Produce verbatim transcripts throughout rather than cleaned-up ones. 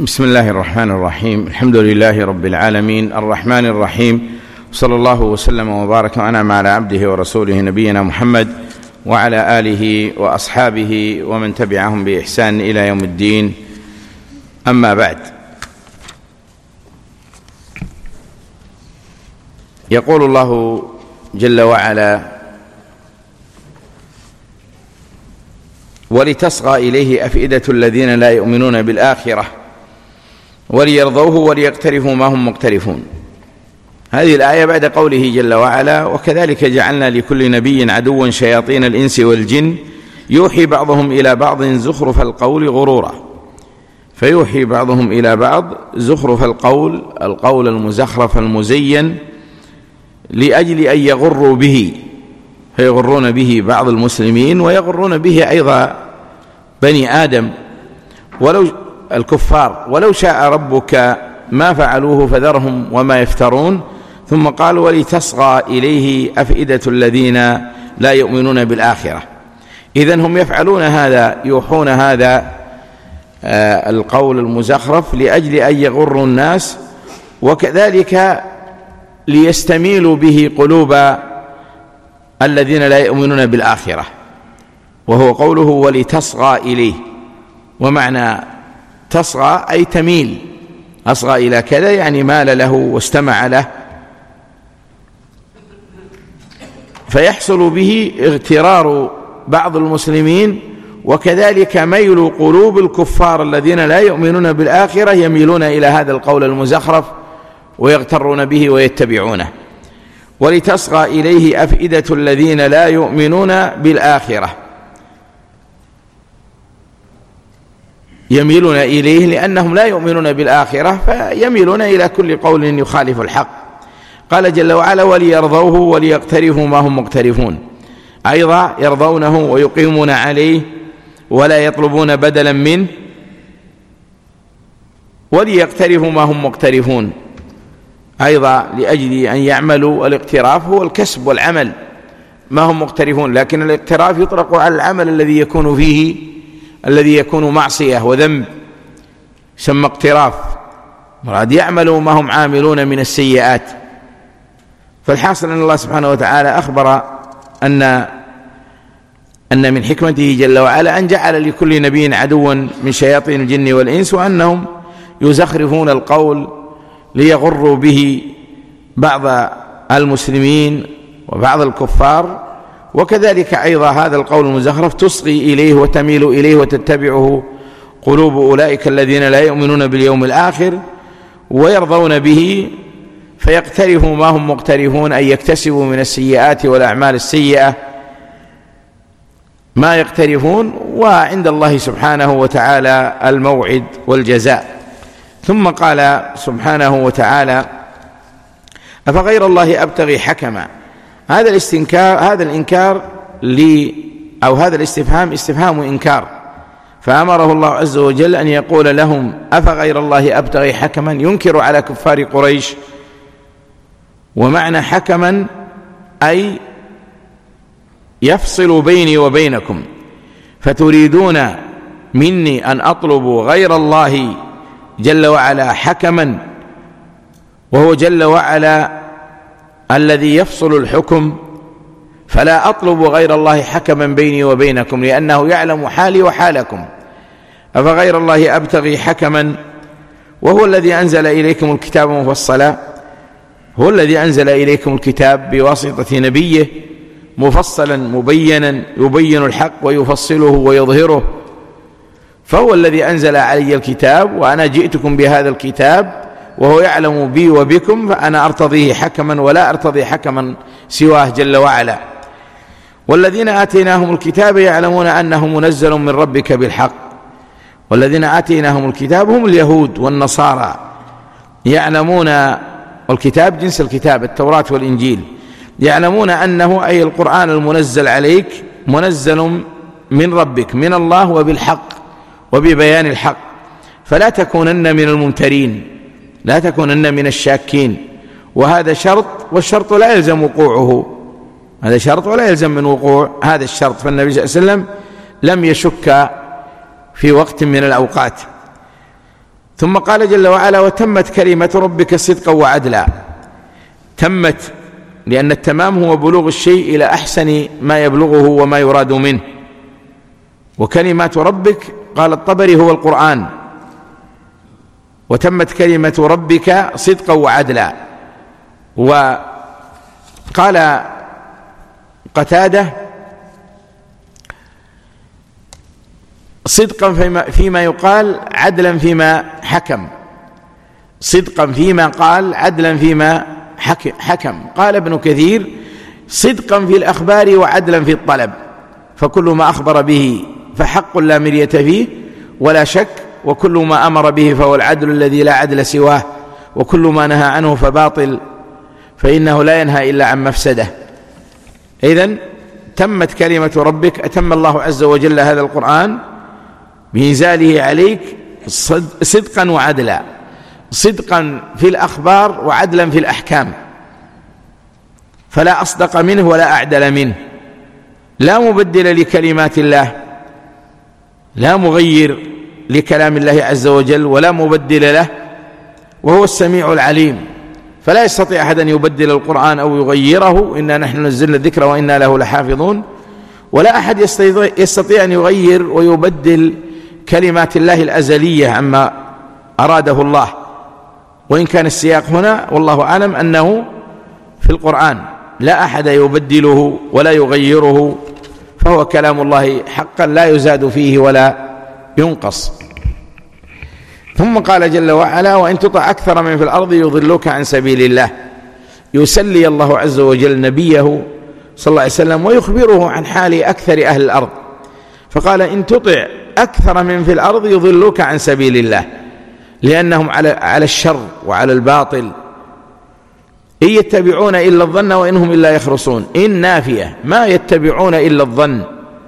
بسم الله الرحمن الرحيم. الحمد لله رب العالمين الرحمن الرحيم، صلى الله وسلم وبارك وأنعم على عبده ورسوله نبينا محمد وعلى آله وأصحابه ومن تبعهم بإحسان إلى يوم الدين. أما بعد، يقول الله جل وعلا: ولتصغى إليه أفئدة الذين لا يؤمنون بالآخرة وليرضوه وليقترفوا ما هم مقترفون. هذه الآية بعد قوله جل وعلا: وكذلك جعلنا لكل نبي عدوا شياطين الإنس والجن يوحي بعضهم إلى بعض زخرف القول غرورا. فيوحي بعضهم إلى بعض زخرف القول، القول المزخرف المزين، لأجل أن يغروا به، فيغرون به بعض المسلمين ويغرون به أيضا بني آدم ولو الكفار ولو شاء ربك ما فعلوه فذرهم وما يفترون. ثم قال: ولتصغى إليه أفئدة الذين لا يؤمنون بالآخرة. إذن هم يفعلون هذا، يوحون هذا آه القول المزخرف لأجل أن يغروا الناس، وكذلك ليستميلوا به قلوب الذين لا يؤمنون بالآخرة، وهو قوله: ولتصغى إليه. ومعنى تصغى أي تميل، أصغى إلى كذا يعني مال له واستمع له، فيحصل به اغترار بعض المسلمين، وكذلك ميل قلوب الكفار الذين لا يؤمنون بالآخرة، يميلون إلى هذا القول المزخرف ويغترون به ويتبعونه. ولتصغى إليه أفئدة الذين لا يؤمنون بالآخرة، يميلون إليه لأنهم لا يؤمنون بالآخرة، فيميلون إلى كل قول يخالف الحق. قال جل وعلا: وليرضوه وليقترفوا ما هم مقترفون. أيضا يرضونه ويقيمون عليه ولا يطلبون بدلا منه، وليقترفوا ما هم مقترفون أيضا لأجل أن يعملوا. الاقتراف هو الكسب والعمل، ما هم مقترفون، لكن الاقتراف يطلق على العمل الذي يكون فيه الذي يكون معصية وذنب، يسمى اقتراف، مراد يعملوا ما هم عاملون من السيئات. فالحاصل أن الله سبحانه وتعالى أخبر أن أن من حكمته جل وعلا أن جعل لكل نبي عدوا من شياطين الجن والإنس، وأنهم يزخرفون القول ليغروا به بعض المسلمين وبعض الكفار. وكذلك أيضا هذا القول المزخرف تصغي إليه وتميل إليه وتتبعه قلوب أولئك الذين لا يؤمنون باليوم الآخر ويرضون به، فيقترفوا ما هم مقترفون، أي يكتسبوا من السيئات والأعمال السيئة ما يقترفون، وعند الله سبحانه وتعالى الموعد والجزاء. ثم قال سبحانه وتعالى: أفغير الله أبتغي حكما. هذا الاستنكار هذا الإنكار لي أو هذا الاستفهام استفهام إنكار، فأمره الله عز وجل أن يقول لهم: أفغير الله أبتغي حكما، ينكر على كفار قريش. ومعنى حكما أي يفصل بيني وبينكم، فتريدون مني أن أطلب غير الله جل وعلا حكما، وهو جل وعلا الذي يفصل الحكم، فلا أطلب غير الله حكما بيني وبينكم، لأنه يعلم حالي وحالكم. أفغير الله أبتغي حكما، وهو الذي أنزل إليكم الكتاب مفصلا، هو الذي أنزل إليكم الكتاب بواسطة نبيه مفصلا مبينا، يبين الحق ويفصله ويظهره، فهو الذي أنزل علي الكتاب، وأنا جئتكم بهذا الكتاب وهو يعلم بي وبكم، فأنا أرتضيه حكما ولا أرتضي حكما سواه جل وعلا. والذين آتيناهم الكتاب يعلمون أنه منزل من ربك بالحق. والذين آتيناهم الكتاب هم اليهود والنصارى، يعلمون، والكتاب جنس الكتاب التوراة والإنجيل، يعلمون أنه أي القرآن المنزل عليك منزل من ربك من الله وبالحق وببيان الحق، فلا تكونن من الممترين، لا تكونن من الشاكين. وهذا شرط، والشرط لا يلزم وقوعه، هذا شرط ولا يلزم من وقوع هذا الشرط. فالنبي صلى الله عليه وسلم لم يشك في وقت من الأوقات. ثم قال جل وعلا: وتمت كلمة ربك صدقا وعدلا. تمت لأن التمام هو بلوغ الشيء إلى أحسن ما يبلغه وما يراد منه. وكلمات ربك قال الطبري هو القرآن. وتمت كلمة ربك صدقا وعدلا. وقال قتادة: صدقا فيما, فيما يقال، عدلا فيما حكم. صدقا فيما قال، عدلا فيما حكم. قال ابن كثير: صدقا في الأخبار وعدلا في الطلب، فكل ما أخبر به فحق لا مرية فيه ولا شك، وكل ما أمر به فهو العدل الذي لا عدل سواه، وكل ما نهى عنه فباطل، فإنه لا ينهى إلا عن مفسده. إذن تمت كلمة ربك، أتم الله عز وجل هذا القرآن بإنزاله عليك صدقا وعدلا، صدقا في الأخبار وعدلا في الأحكام، فلا أصدق منه ولا أعدل منه، لا مبدل لكلمات الله، لا مغير لكلام الله عز وجل ولا مبدل له، وهو السميع العليم، فلا يستطيع أحد أن يبدل القرآن أو يغيره. إنا نحن نزلنا الذكر وإنا له لحافظون. ولا أحد يستطيع أن يغير ويبدل كلمات الله الأزلية عما أراده الله، وإن كان السياق هنا والله أعلم أنه في القرآن، لا أحد يبدله ولا يغيره، فهو كلام الله حقا لا يزاد فيه ولا ينقص. ثم قال جل وعلا: وإن تطع أكثر من في الأرض يضلوك عن سبيل الله. يسلي الله عز وجل نبيه صلى الله عليه وسلم ويخبره عن حال أكثر أهل الأرض، فقال: إن تطع أكثر من في الأرض يضلوك عن سبيل الله، لأنهم على على الشر وعلى الباطل. إن يتبعون إلا الظن وإنهم إلا يخرصون. إن نافية، ما يتبعون إلا الظن،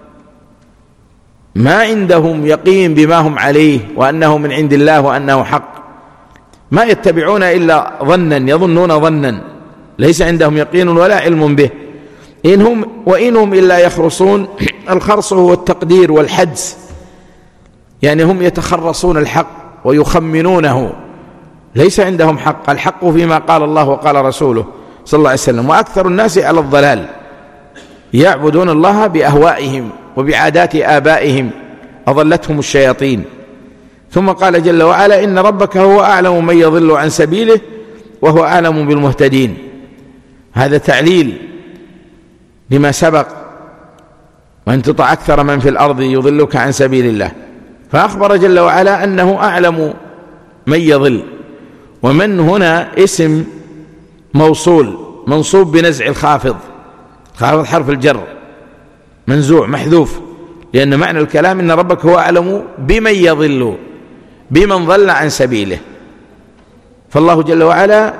ما عندهم يقين بما هم عليه وأنه من عند الله وأنه حق، ما يتبعون إلا ظنا، يظنون ظنا، ليس عندهم يقين ولا علم به. إنهم وإنهم إلا يخرصون. الخرص هو التقدير والحدس، يعني هم يتخرصون الحق ويخمنونه، ليس عندهم حق، الحق فيما قال الله وقال رسوله صلى الله عليه وسلم. وأكثر الناس على الضلال، يعبدون الله بأهوائهم وبعادات آبائهم، أضلتهم الشياطين. ثم قال جل وعلا: إن ربك هو أعلم من يضل عن سبيله وهو أعلم بالمهتدين. هذا تعليل لما سبق: وإن تطع أكثر من في الأرض يضلك عن سبيل الله. فأخبر جل وعلا أنه أعلم من يضل. ومن هنا اسم موصول منصوب بنزع الخافض، خافض حرف الجر منزوع محذوف، لأن معنى الكلام إن ربك هو أعلم بمن يضل، بمن ضل عن سبيله. فالله جل وعلا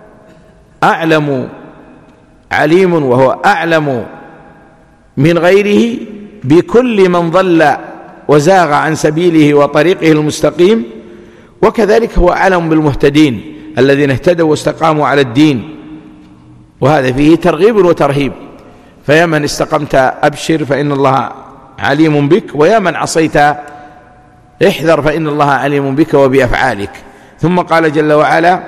أعلم عليم، وهو أعلم من غيره بكل من ضل وزاغ عن سبيله وطريقه المستقيم، وكذلك هو أعلم بالمهتدين الذين اهتدوا واستقاموا على الدين. وهذا فيه ترغيب وترهيب، فيا من استقمت أبشر فإن الله عليم بك، ويا من عصيت احذر فإن الله عليم بك وبأفعالك. ثم قال جل وعلا: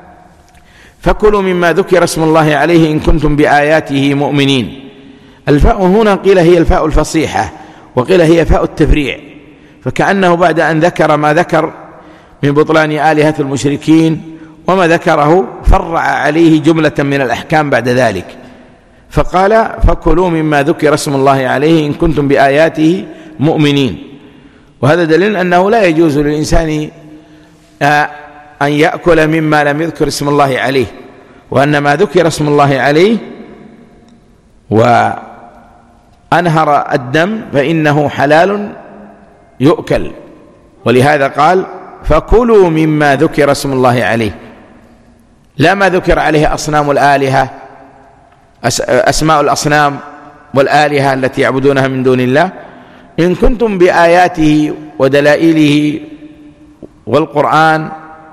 فكلوا مما ذكر اسم الله عليه إن كنتم بآياته مؤمنين. الفاء هنا قيل هي الفاء الفصيحة، وقيل هي فاء التفريع، فكأنه بعد أن ذكر ما ذكر من بطلان آلهة المشركين وما ذكره فرع عليه جملة من الأحكام بعد ذلك، فقال: فكلوا مما ذكر اسم الله عليه إن كنتم بآياته مؤمنين. وهذا دليل أنه لا يجوز للإنسان أن يأكل مما لم يذكر اسم الله عليه، وأن ما ذكر اسم الله عليه وأنهر الدم فإنه حلال يؤكل. ولهذا قال: فكلوا مما ذكر اسم الله عليه، لا ما ذكر عليه أصنام الآلهة، أسماء الأصنام والآلهة التي يعبدونها من دون الله. إن كنتم بآياته ودلائله والقرآن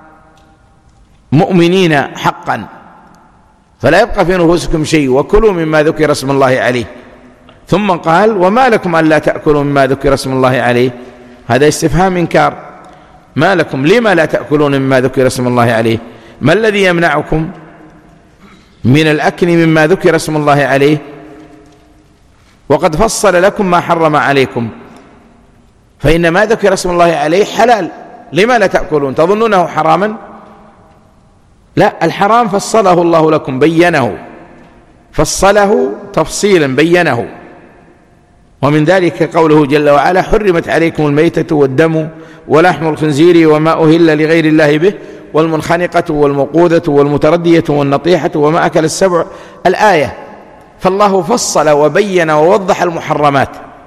مؤمنين حقا، فلا يبقى في نفوسكم شيء، وكلوا مما ذكر اسم الله عليه. ثم قال: وما لكم ألا تأكلوا مما ذكر اسم الله عليه. هذا استفهام إنكار، ما لكم لما لا تأكلون مما ذكر اسم الله عليه؟ ما الذي يمنعكم من الأكل مما ذكر اسم الله عليه وقد فصل لكم ما حرم عليكم؟ فإن ما ذكر اسم الله عليه حلال، لما لا تأكلون؟ تظنونه حراما؟ لا، الحرام فصله الله لكم، بينه، فصله تفصيلا بينه. ومن ذلك قوله جل وعلا: حرمت عليكم الميتة والدم ولحم الخنزير وما أهل لغير الله به والمنخنقة والموقوذة والمتردية والنطيحة وما أكل السبع، الآية. فالله فصل وبين ووضح المحرمات،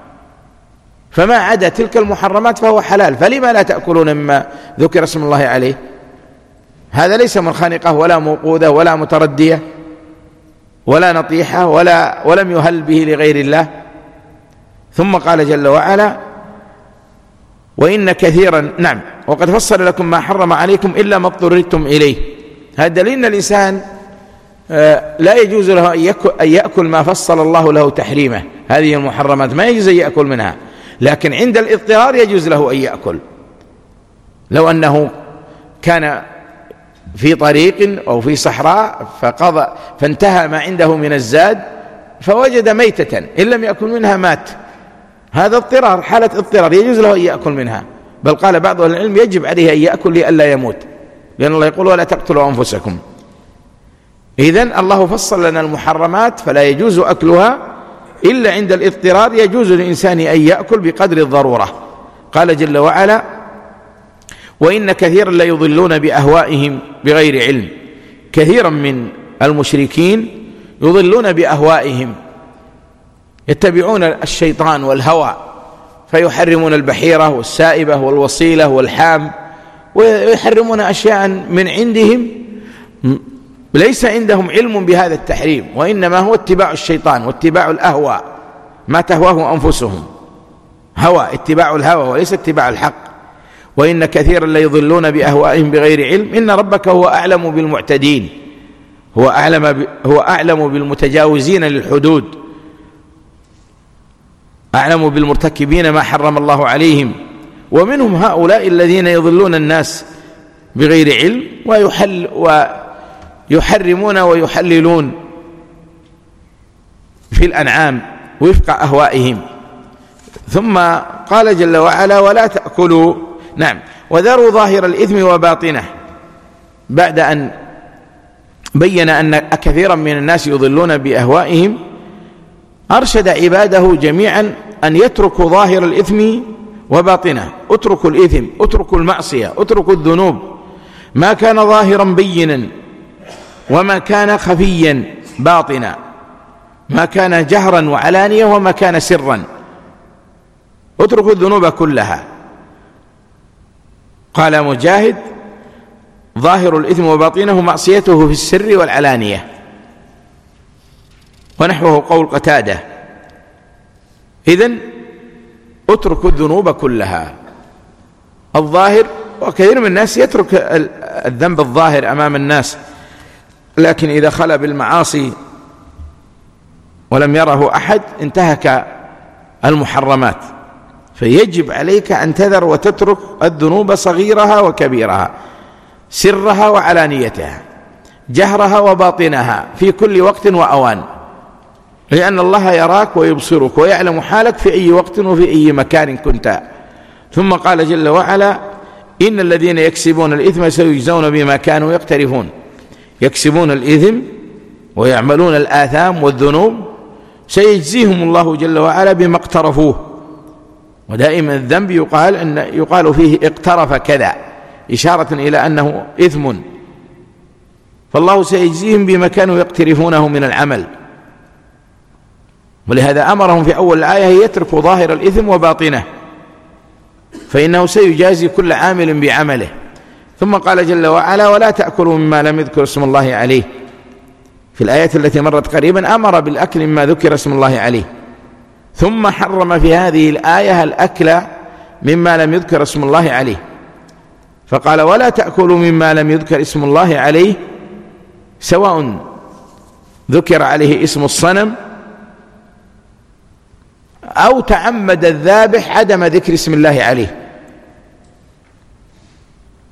فما عدا تلك المحرمات فهو حلال. فلما لا تأكلون مما ذكر اسم الله عليه؟ هذا ليس منخنقة ولا موقوذة ولا متردية ولا نطيحة ولا ولم يهل به لغير الله. ثم قال جل وعلا: وإن كثيرا نعم وقد فصل لكم ما حرم عليكم إلا ما اضطررتم إليه. هذا دليل أن الإنسان لا يجوز له أن يأكل ما فصل الله له تحريمه، هذه المحرمات ما يجوز أن يأكل منها، لكن عند الاضطرار يجوز له أن يأكل. لو أنه كان في طريق أو في صحراء فقضى فانتهى ما عنده من الزاد فوجد ميتة إن لم يأكل منها مات، هذا اضطرار، حالة اضطرار، يجوز له أن يأكل منها. بل قال بعض أهل العلم يجب عليه أن يأكل لئلا يموت، لأن الله يقول: ولا تقتلوا أنفسكم. إذن الله فصل لنا المحرمات فلا يجوز أكلها إلا عند الاضطرار، يجوز للإنسان أن يأكل بقدر الضرورة. قال جل وعلا: وإن كثيرا ليضلون بأهوائهم بغير علم. كثيرا من المشركين يضلون بأهوائهم، يتبعون الشيطان والهوى فيحرمون البحيرة والسائبة والوصيلة والحام، ويحرمون أشياء من عندهم ليس عندهم علم بهذا التحريم، وإنما هو اتباع الشيطان واتباع الأهواء، ما تهواه أنفسهم، هوى، اتباع الهوى وليس اتباع الحق. وإن كثيرا ليضلون بأهوائهم بغير علم إن ربك هو أعلم بالمعتدين، هو أعلم, هو أعلم بالمتجاوزين للحدود، أعلم بالمرتكبين ما حرم الله عليهم. ومنهم هؤلاء الذين يضلون الناس بغير علم ويحل ويحرمون ويحللون في الأنعام وفق أهوائهم. ثم قال جل وعلا: ولا تأكلوا نعم وذروا ظاهر الإثم وباطنه، بعد أن بين أن كثيرا من الناس يضلون بأهوائهم أرشد عباده جميعا أن يتركوا ظاهر الإثم وباطنه. اتركوا الإثم، اتركوا المعصية، اتركوا الذنوب، ما كان ظاهرا بينا وما كان خفيا باطنا، ما كان جهرا وعلانية وما كان سرا، اتركوا الذنوب كلها. قال مجاهد: ظاهر الإثم وباطنه معصيته في السر والعلانية، ونحوه قول قتادة. إذن اتركوا الذنوب كلها، الظاهر. وكثير من الناس يترك الذنب الظاهر أمام الناس، لكن إذا خلا بالمعاصي ولم يره أحد انتهك المحرمات. فيجب عليك أن تذر وتترك الذنوب صغيرها وكبيرها، سرها وعلانيتها، جهرها وباطنها، في كل وقت وأوان، لأن الله يراك ويبصرك ويعلم حالك في أي وقت وفي أي مكان كنت. ثم قال جل وعلا: إن الذين يكسبون الإثم سيجزون بما كانوا يقترفون. يكسبون الإثم ويعملون الآثام والذنوب سيجزيهم الله جل وعلا بما اقترفوه. ودائما الذنب يقال أن يقال فيه اقترف كذا، إشارة إلى أنه إثم، فالله سيجزيهم بما كانوا يقترفونه من العمل. ولهذا أمرهم في أول الآية يتركوا ظاهر الإثم وباطنه، فإنه سيجازي كل عامل بعمله. ثم قال جل وعلا: ولا تأكلوا مما لم يذكر اسم الله عليه. في الآيات التي مرت قريبا أمر بالأكل مما ذكر اسم الله عليه، ثم حرم في هذه الآية الأكل مما لم يذكر اسم الله عليه، فقال: ولا تأكلوا مما لم يذكر اسم الله عليه، سواء ذكر عليه اسم الصنم أو تعمد الذابح عدم ذكر اسم الله عليه.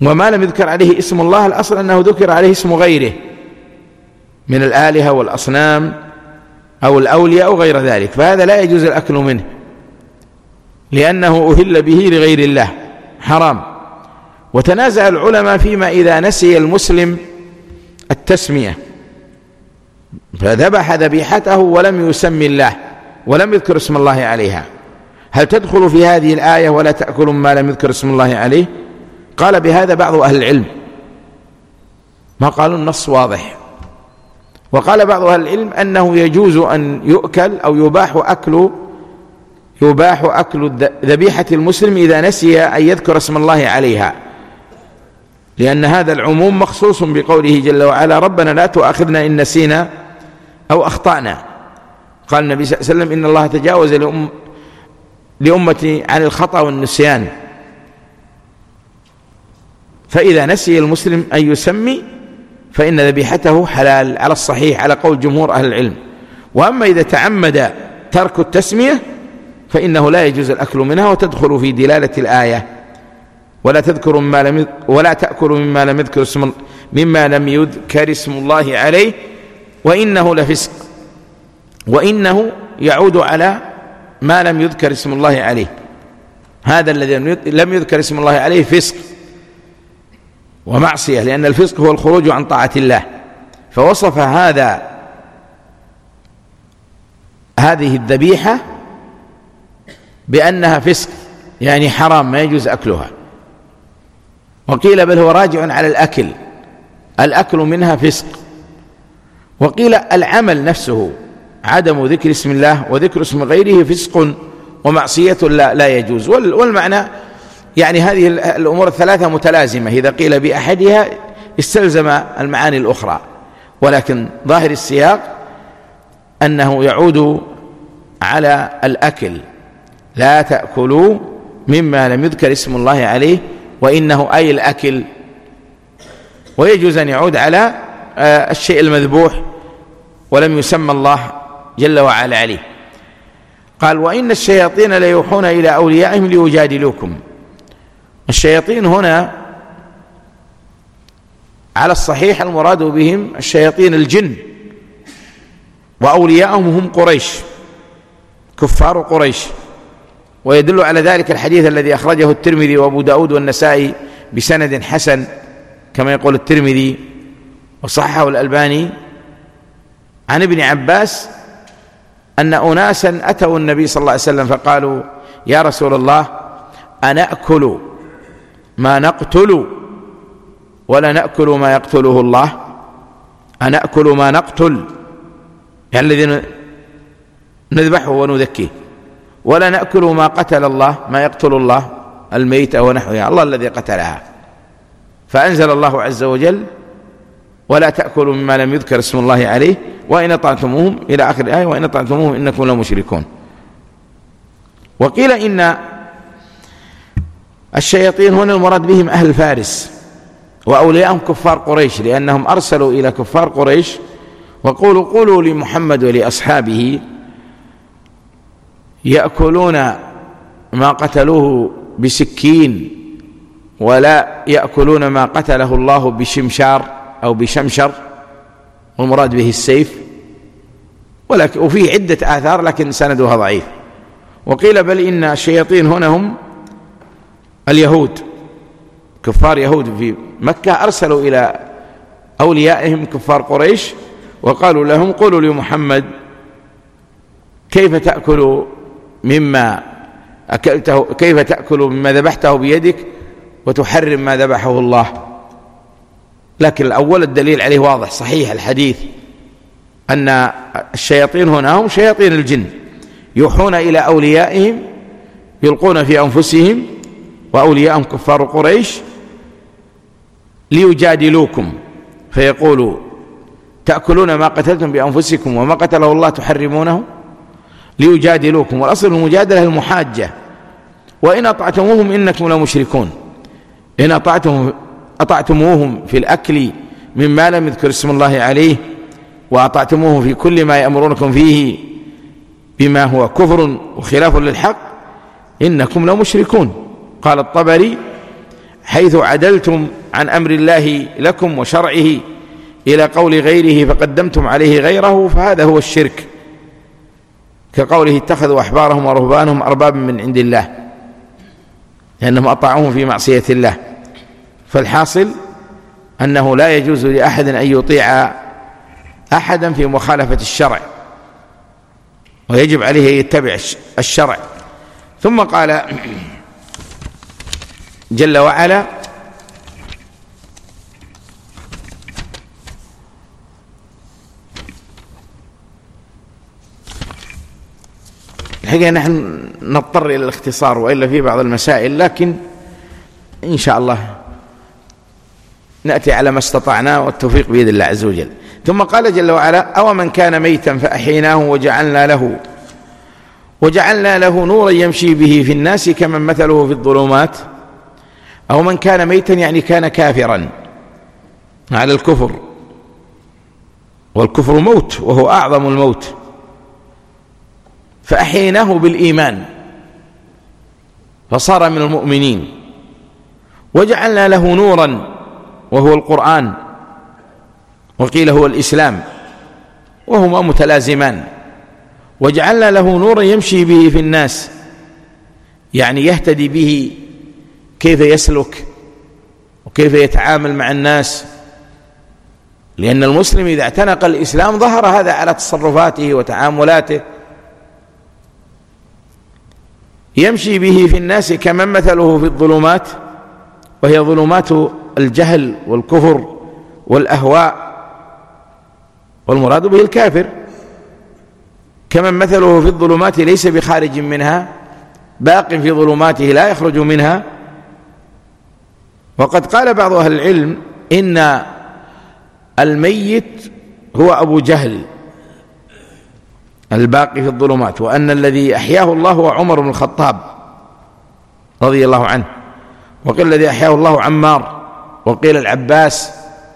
وما لم يذكر عليه اسم الله الأصل أنه ذكر عليه اسم غيره من الآلهة والأصنام أو الأولياء أو غير ذلك، فهذا لا يجوز الأكل منه لأنه أهل به لغير الله، حرام. وتنازع العلماء فيما إذا نسي المسلم التسمية فذبح ذبيحته ولم يسمي الله ولم يذكر اسم الله عليها، هل تدخل في هذه الآية ولا تأكل ما لم يذكر اسم الله عليه؟ قال بهذا بعض أهل العلم، ما قالوا النص واضح. وقال بعض أهل العلم أنه يجوز أن يؤكل أو يباح أكل يباح أكل ذبيحة المسلم إذا نسي أن يذكر اسم الله عليها، لأن هذا العموم مخصوص بقوله جل وعلا ربنا لا تؤاخذنا إن نسينا أو أخطأنا. قال النبي صلى الله عليه وسلم إن الله تجاوز لأم لأمتي عن الخطأ والنسيان، فإذا نسي المسلم أن يسمي فإن ذبيحته حلال على الصحيح على قول جمهور أهل العلم. وأما إذا تعمد ترك التسمية فإنه لا يجوز الأكل منها، وتدخل في دلالة الآية ولا تذكر مما لم ولا تأكل مما لم يذكر اسم مما لم يذكر اسم الله عليه وإنه لفسق، وإنه يعود على ما لم يذكر اسم الله عليه، هذا الذي لم يذكر اسم الله عليه فسق ومعصية، لأن الفسق هو الخروج عن طاعة الله. فوصف هذا هذه الذبيحة بأنها فسق، يعني حرام ما يجوز أكلها. وقيل بل هو راجع على الأكل، الأكل منها فسق. وقيل العمل نفسه عدم ذكر اسم الله وذكر اسم غيره فسق ومعصية لا, لا يجوز. والمعنى يعني هذه الأمور الثلاثة متلازمة، إذا قيل بأحدها استلزم المعاني الأخرى، ولكن ظاهر السياق أنه يعود على الأكل، لا تأكلوا مما لم يذكر اسم الله عليه وإنه أي الأكل. ويجوز أن يعود على الشيء المذبوح ولم يسمى الله جل وعلا عليه. قال وإن الشياطين ليوحون إلى أوليائهم ليجادلوكم. الشياطين هنا على الصحيح المراد بهم الشياطين الجن، وأولياءهم هم قريش كفار قريش. ويدل على ذلك الحديث الذي أخرجه الترمذي وأبو داود والنسائي بسند حسن كما يقول الترمذي وصححه الألباني عن ابن عباس أن أناسا أتوا النبي صلى الله عليه وسلم فقالوا يا رسول الله أنأكل ما نقتل ولا نأكل ما يقتله الله؟ أنأكل ما نقتل يعني الذي نذبحه ونذكيه، ولا نأكل ما قتل الله ما يقتل الله الميت ونحوها، الله الذي قتلها. فأنزل الله عز وجل ولا تأكلوا مما لم يذكر اسم الله عليه وإن أطعتموهم إلى آخر الآية وإن أطعتموهم إنكم لمشركون. وقيل إن الشياطين هنا المراد بهم أهل فارس وأولياءهم كفار قريش، لأنهم أرسلوا إلى كفار قريش وقولوا قولوا لمحمد ولأصحابه يأكلون ما قتلوه بسكين ولا يأكلون ما قتله الله بشمشار أو بشمشر، والمراد به السيف، ولكن وفيه عدة آثار لكن سندها ضعيف. وقيل بل إن الشياطين هنا هم اليهود كفار يهود في مكة، أرسلوا إلى أوليائهم كفار قريش وقالوا لهم قولوا لمحمد كيف تأكل مما أكلته كيف تأكل مما ذبحته بيدك وتحرم ما ذبحه الله. لكن الأول الدليل عليه واضح صحيح الحديث أن الشياطين هنا هم شياطين الجن يوحون إلى أوليائهم يلقون في أنفسهم وأولياءهم كفار قريش ليجادلوكم، فيقولوا تأكلون ما قتلتم بأنفسكم وما قتله الله تحرمونه ليجادلوكم. والأصل المجادلة المحاجة. وإن أطعتموهم إنكم لمشركون، إن أطعتم أطعتموهم في الأكل مما لم يذكر اسم الله عليه وأطعتموهم في كل ما يأمرونكم فيه بما هو كفر وخلاف للحق إنكم لمشركون. قال الطبري حيث عدلتم عن أمر الله لكم وشرعه إلى قول غيره فقدمتم عليه غيره، فهذا هو الشرك، كقوله اتخذوا أحبارهم ورهبانهم أربابا من عند الله، لأنهم أطاعوهم في معصية الله. فالحاصل أنه لا يجوز لأحد أن يطيع أحدا في مخالفة الشرع، ويجب عليه أن يتبع الشرع. ثم قال جل وعلا: الحقيقة نحن نضطر إلى الاختصار وإلا في بعض المسائل، لكن إن شاء الله نأتي على ما استطعنا والتوفيق بيد الله عز وجل. ثم قال جل وعلا: أو من كان ميتا فأحييناه وجعلنا له وجعلنا له نورا يمشي به في الناس كمن مثله في الظلمات. أو من كان ميتا يعني كان كافرا على الكفر، والكفر موت وهو أعظم الموت، فأحييناه بالإيمان فصار من المؤمنين، وجعلنا له نورا وهو القرآن، وقيل هو الإسلام، وهما متلازمان. وجعلنا له نورا يمشي به في الناس، يعني يهتدي به كيف يسلك وكيف يتعامل مع الناس، لأن المسلم إذا اعتنق الإسلام ظهر هذا على تصرفاته وتعاملاته. يمشي به في الناس كمن مثله في الظلمات، وهي ظلمات الجهل والكفر والأهواء، والمراد به الكافر. كمن مثله في الظلمات ليس بخارج منها، باق في ظلماته لا يخرج منها. وقد قال بعض أهل العلم إن الميت هو أبو جهل الباقي في الظلمات، وأن الذي أحياه الله هو عمر بن الخطاب رضي الله عنه، وقيل الذي أحياه الله عمار، وقيل العباس،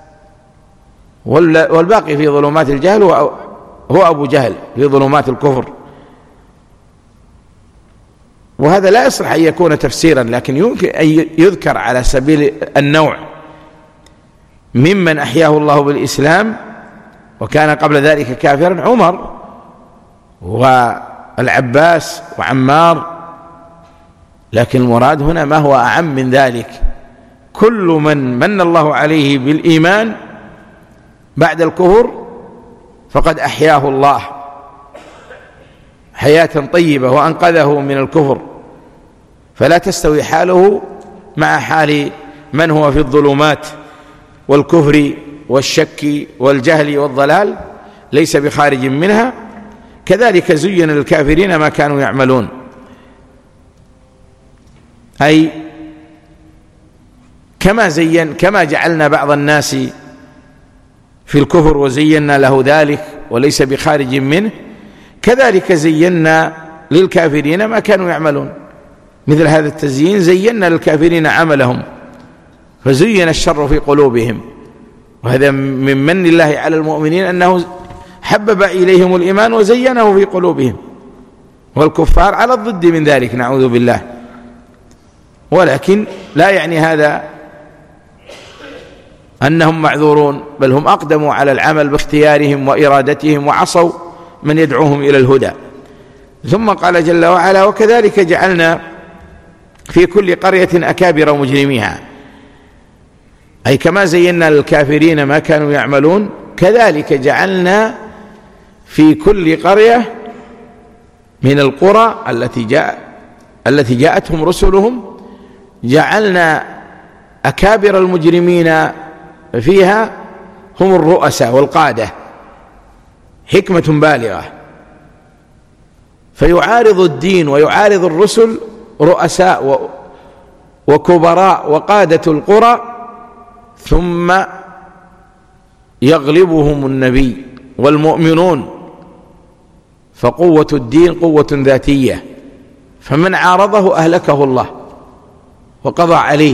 والباقي في ظلمات الجهل هو أبو جهل في ظلمات الكفر. وهذا لا يصلح أن يكون تفسيرا، لكن يمكن أن يذكر على سبيل النوع: ممن أحياه الله بالإسلام وكان قبل ذلك كافرا عمر والعباس وعمار، لكن المراد هنا ما هو أعم من ذلك: كل من من الله عليه بالإيمان بعد الكفر فقد أحياه الله حياة طيبة وأنقذه من الكفر، فلا تستوي حاله مع حال من هو في الظلمات والكفر والشك والجهل والضلال ليس بخارج منها. كذلك زين للكافرين ما كانوا يعملون، أي كما زين كما جعلنا بعض الناس في الكفر وزينا له ذلك وليس بخارج منه، كذلك زينا للكافرين ما كانوا يعملون. مثل هذا التزيين زينا للكافرين عملهم فزين الشر في قلوبهم، وهذا من من الله على المؤمنين أنه حبب إليهم الإيمان وزينه في قلوبهم، والكفار على الضد من ذلك نعوذ بالله. ولكن لا يعني هذا أنهم معذورون، بل هم أقدموا على العمل باختيارهم وإرادتهم وعصوا من يدعوهم إلى الهدى. ثم قال جل وعلا: وكذلك جعلنا في كل قرية أكابر مجرميها، أي كما زينا للكافرين ما كانوا يعملون كذلك جعلنا في كل قرية من القرى التي جاء التي جاءتهم رسلهم، جعلنا أكابر المجرمين فيها هم الرؤساء والقادة، حكمة بالغة. فيعارض الدين ويعارض الرسل رؤساء وكبراء وقادة القرى، ثم يغلبهم النبي والمؤمنون، فقوة الدين قوة ذاتية، فمن عارضه أهلكه الله وقضى عليه،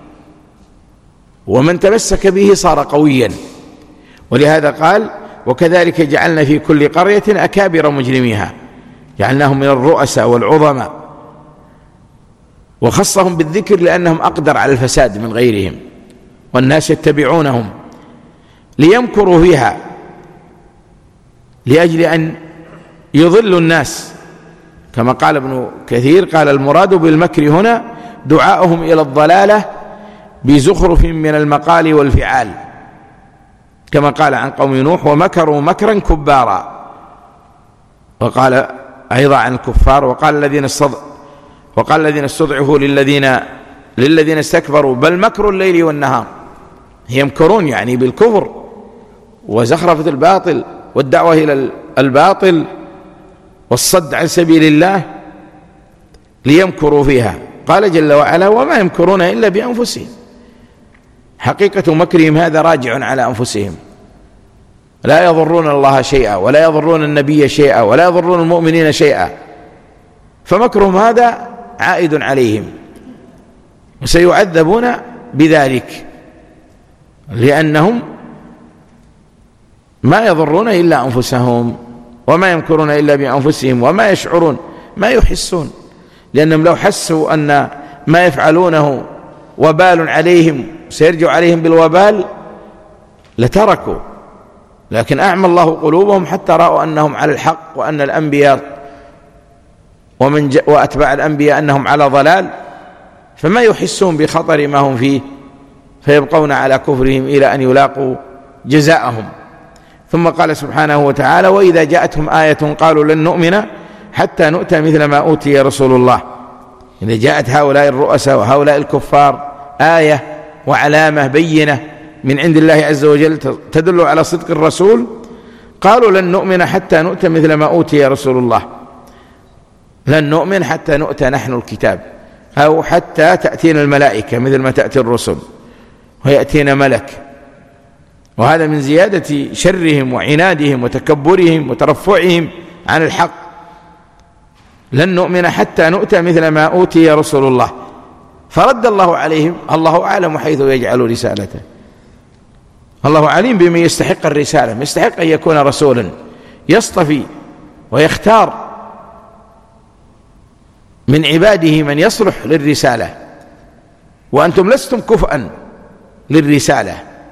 ومن تمسك به صار قويا. ولهذا قال: وكذلك جعلنا في كل قرية أكابر مجرميها، جعلناهم من الرؤساء والعظماء، وخصهم بالذكر لأنهم أقدر على الفساد من غيرهم. والناس يتبعونهم ليمكروا فيها لأجل أن يضلوا الناس، كما قال ابن كثير قال المراد بالمكر هنا دعاؤهم إلى الضلالة بزخرف من المقال والفعال، كما قال عن قوم نوح ومكروا مكرا كبارا، وقال أيضا عن الكفار وقال الذين استضعفوا وقال الذين استضعفوا للذين للذين استكبروا بل مكر الليل والنهار، يمكرون يعني بالكفر وزخرفة الباطل والدعوة إلى الباطل والصد عن سبيل الله ليمكروا فيها. قال جل وعلا وما يمكرون إلا بأنفسهم، حقيقة مكرهم هذا راجع على أنفسهم، لا يضرون الله شيئا ولا يضرون النبي شيئا ولا يضرون المؤمنين شيئا، فمكرهم هذا عائد عليهم وسيعذبون بذلك، لأنهم ما يضرون إلا أنفسهم وما يمكرون إلا بأنفسهم وما يشعرون ما يحسون، لأنهم لو حسوا أن ما يفعلونه وبال عليهم سيرجع عليهم بالوبال لتركوا، لكن أعمى الله قلوبهم حتى رأوا أنهم على الحق وأن الأنبياء ومن وأتباع الأنبياء أنهم على ضلال، فما يحسون بخطر ما هم فيه، فيبقون على كفرهم إلى أن يلاقوا جزاءهم. ثم قال سبحانه وتعالى وإذا جاءتهم آية قالوا لن نؤمن حتى نؤتى مثل ما أوتي رسول الله. إذا جاءت هؤلاء الرؤساء وهؤلاء الكفار آية وعلامة بينة من عند الله عز وجل تدل على صدق الرسول قالوا لن نؤمن حتى نؤتى مثل ما أوتي رسول الله، لن نؤمن حتى نؤتى نحن الكتاب أو حتى تأتينا الملائكة مثل ما تأتي الرسل ويأتينا ملك، وهذا من زيادة شرهم وعنادهم وتكبرهم وترفعهم عن الحق. لن نؤمن حتى نؤتى مثل ما أوتي رسول الله، فرد الله عليهم الله أعلم حيث يجعل رسالته، الله عليم بمن يستحق الرسالة، يستحق أن يكون رسولا، يصطفي ويختار من عباده من يصلح للرسالة، وأنتم لستم كفءا للرسالة،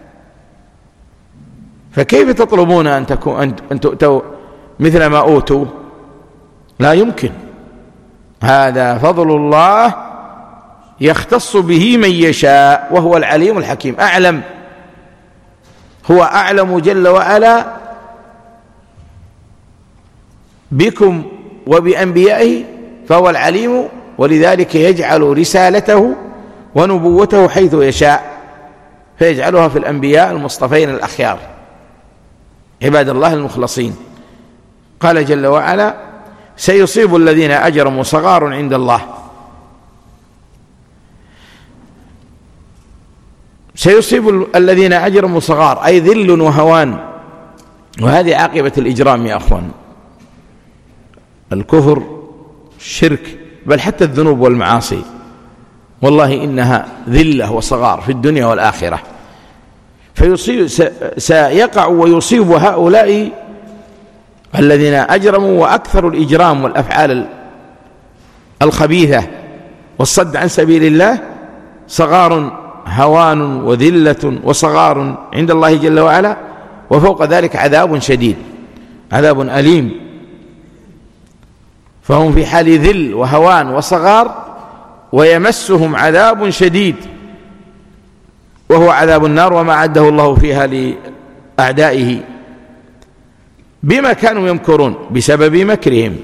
فكيف تطلبون أن تكون أن تؤتوا مثل ما أوتوا؟ لا يمكن، هذا فضل الله يختص به من يشاء وهو العليم الحكيم، أعلم، هو أعلم جل وعلا بكم وبأنبيائه، فهو العليم، ولذلك يجعل رسالته ونبوته حيث يشاء، فيجعلها في الأنبياء المصطفين الأخيار عباد الله المخلصين. قال جل وعلا سيصيب الذين أجرموا صغار عند الله، سيصيب الذين أجرموا صغار أي ذل وهوان، وهذه عاقبة الإجرام يا أخوان، الكفر الشرك بل حتى الذنوب والمعاصي والله إنها ذلة وصغار في الدنيا والآخرة، فيصيب سيقع ويصيب هؤلاء الذين أجرموا وأكثر الإجرام والأفعال الخبيثة والصد عن سبيل الله صغار هوان وذلة وصغار عند الله جل وعلا، وفوق ذلك عذاب شديد، عذاب أليم، فهم في حال ذل وهوان وصغار ويمسهم عذاب شديد وهو عذاب النار وما أعده الله فيها لأعدائه بما كانوا يمكرون بسبب مكرهم،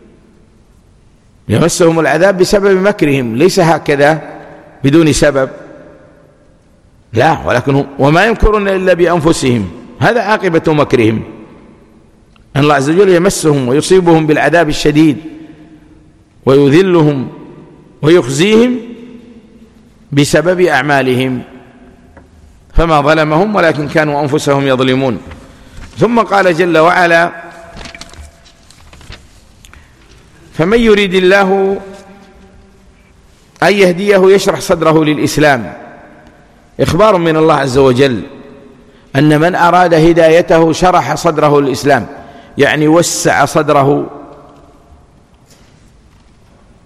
يمسهم العذاب بسبب مكرهم، ليس هكذا بدون سبب، لا، ولكن وما يمكرون إلا بأنفسهم، هذا عاقبة مكرهم، أن الله عز وجل يمسهم ويصيبهم بالعذاب الشديد ويذلهم ويخزيهم بسبب أعمالهم، فما ظلمهم ولكن كانوا أنفسهم يظلمون. ثم قال جل وعلا فمن يريد الله أن يهديه يشرح صدره للإسلام، إخبار من الله عز وجل أن من أراد هدايته شرح صدره للإسلام، يعني وسع صدره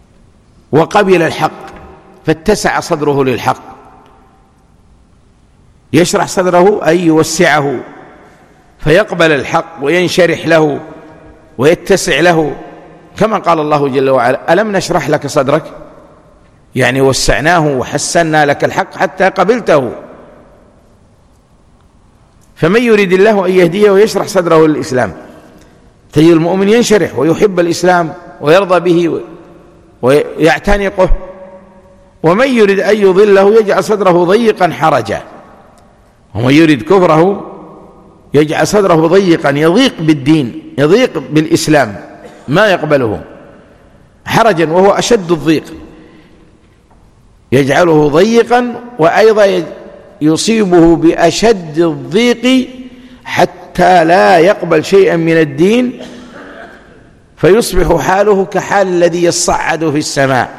وقبل الحق فاتسع صدره للحق، يشرح صدره أي يوسعه فيقبل الحق وينشرح له ويتسع له، كما قال الله جل وعلا: ألم نشرح لك صدرك؟ يعني وسعناه وحسنا لك الحق حتى قبلته. فمن يريد الله أن يهديه ويشرح صدره للإسلام، تجد المؤمن ينشرح ويحب الإسلام ويرضى به ويعتنقه. ومن يريد أن يضله يجعل صدره ضيقا حرجا، ومن يريد كفره يجعل صدره ضيقا، يضيق بالدين، يضيق بالإسلام، ما يقبله، حرجا وهو أشد الضيق، يجعله ضيقا وأيضا يصيبه بأشد الضيق حتى لا يقبل شيئا من الدين، فيصبح حاله كحال الذي يصعد في السماء.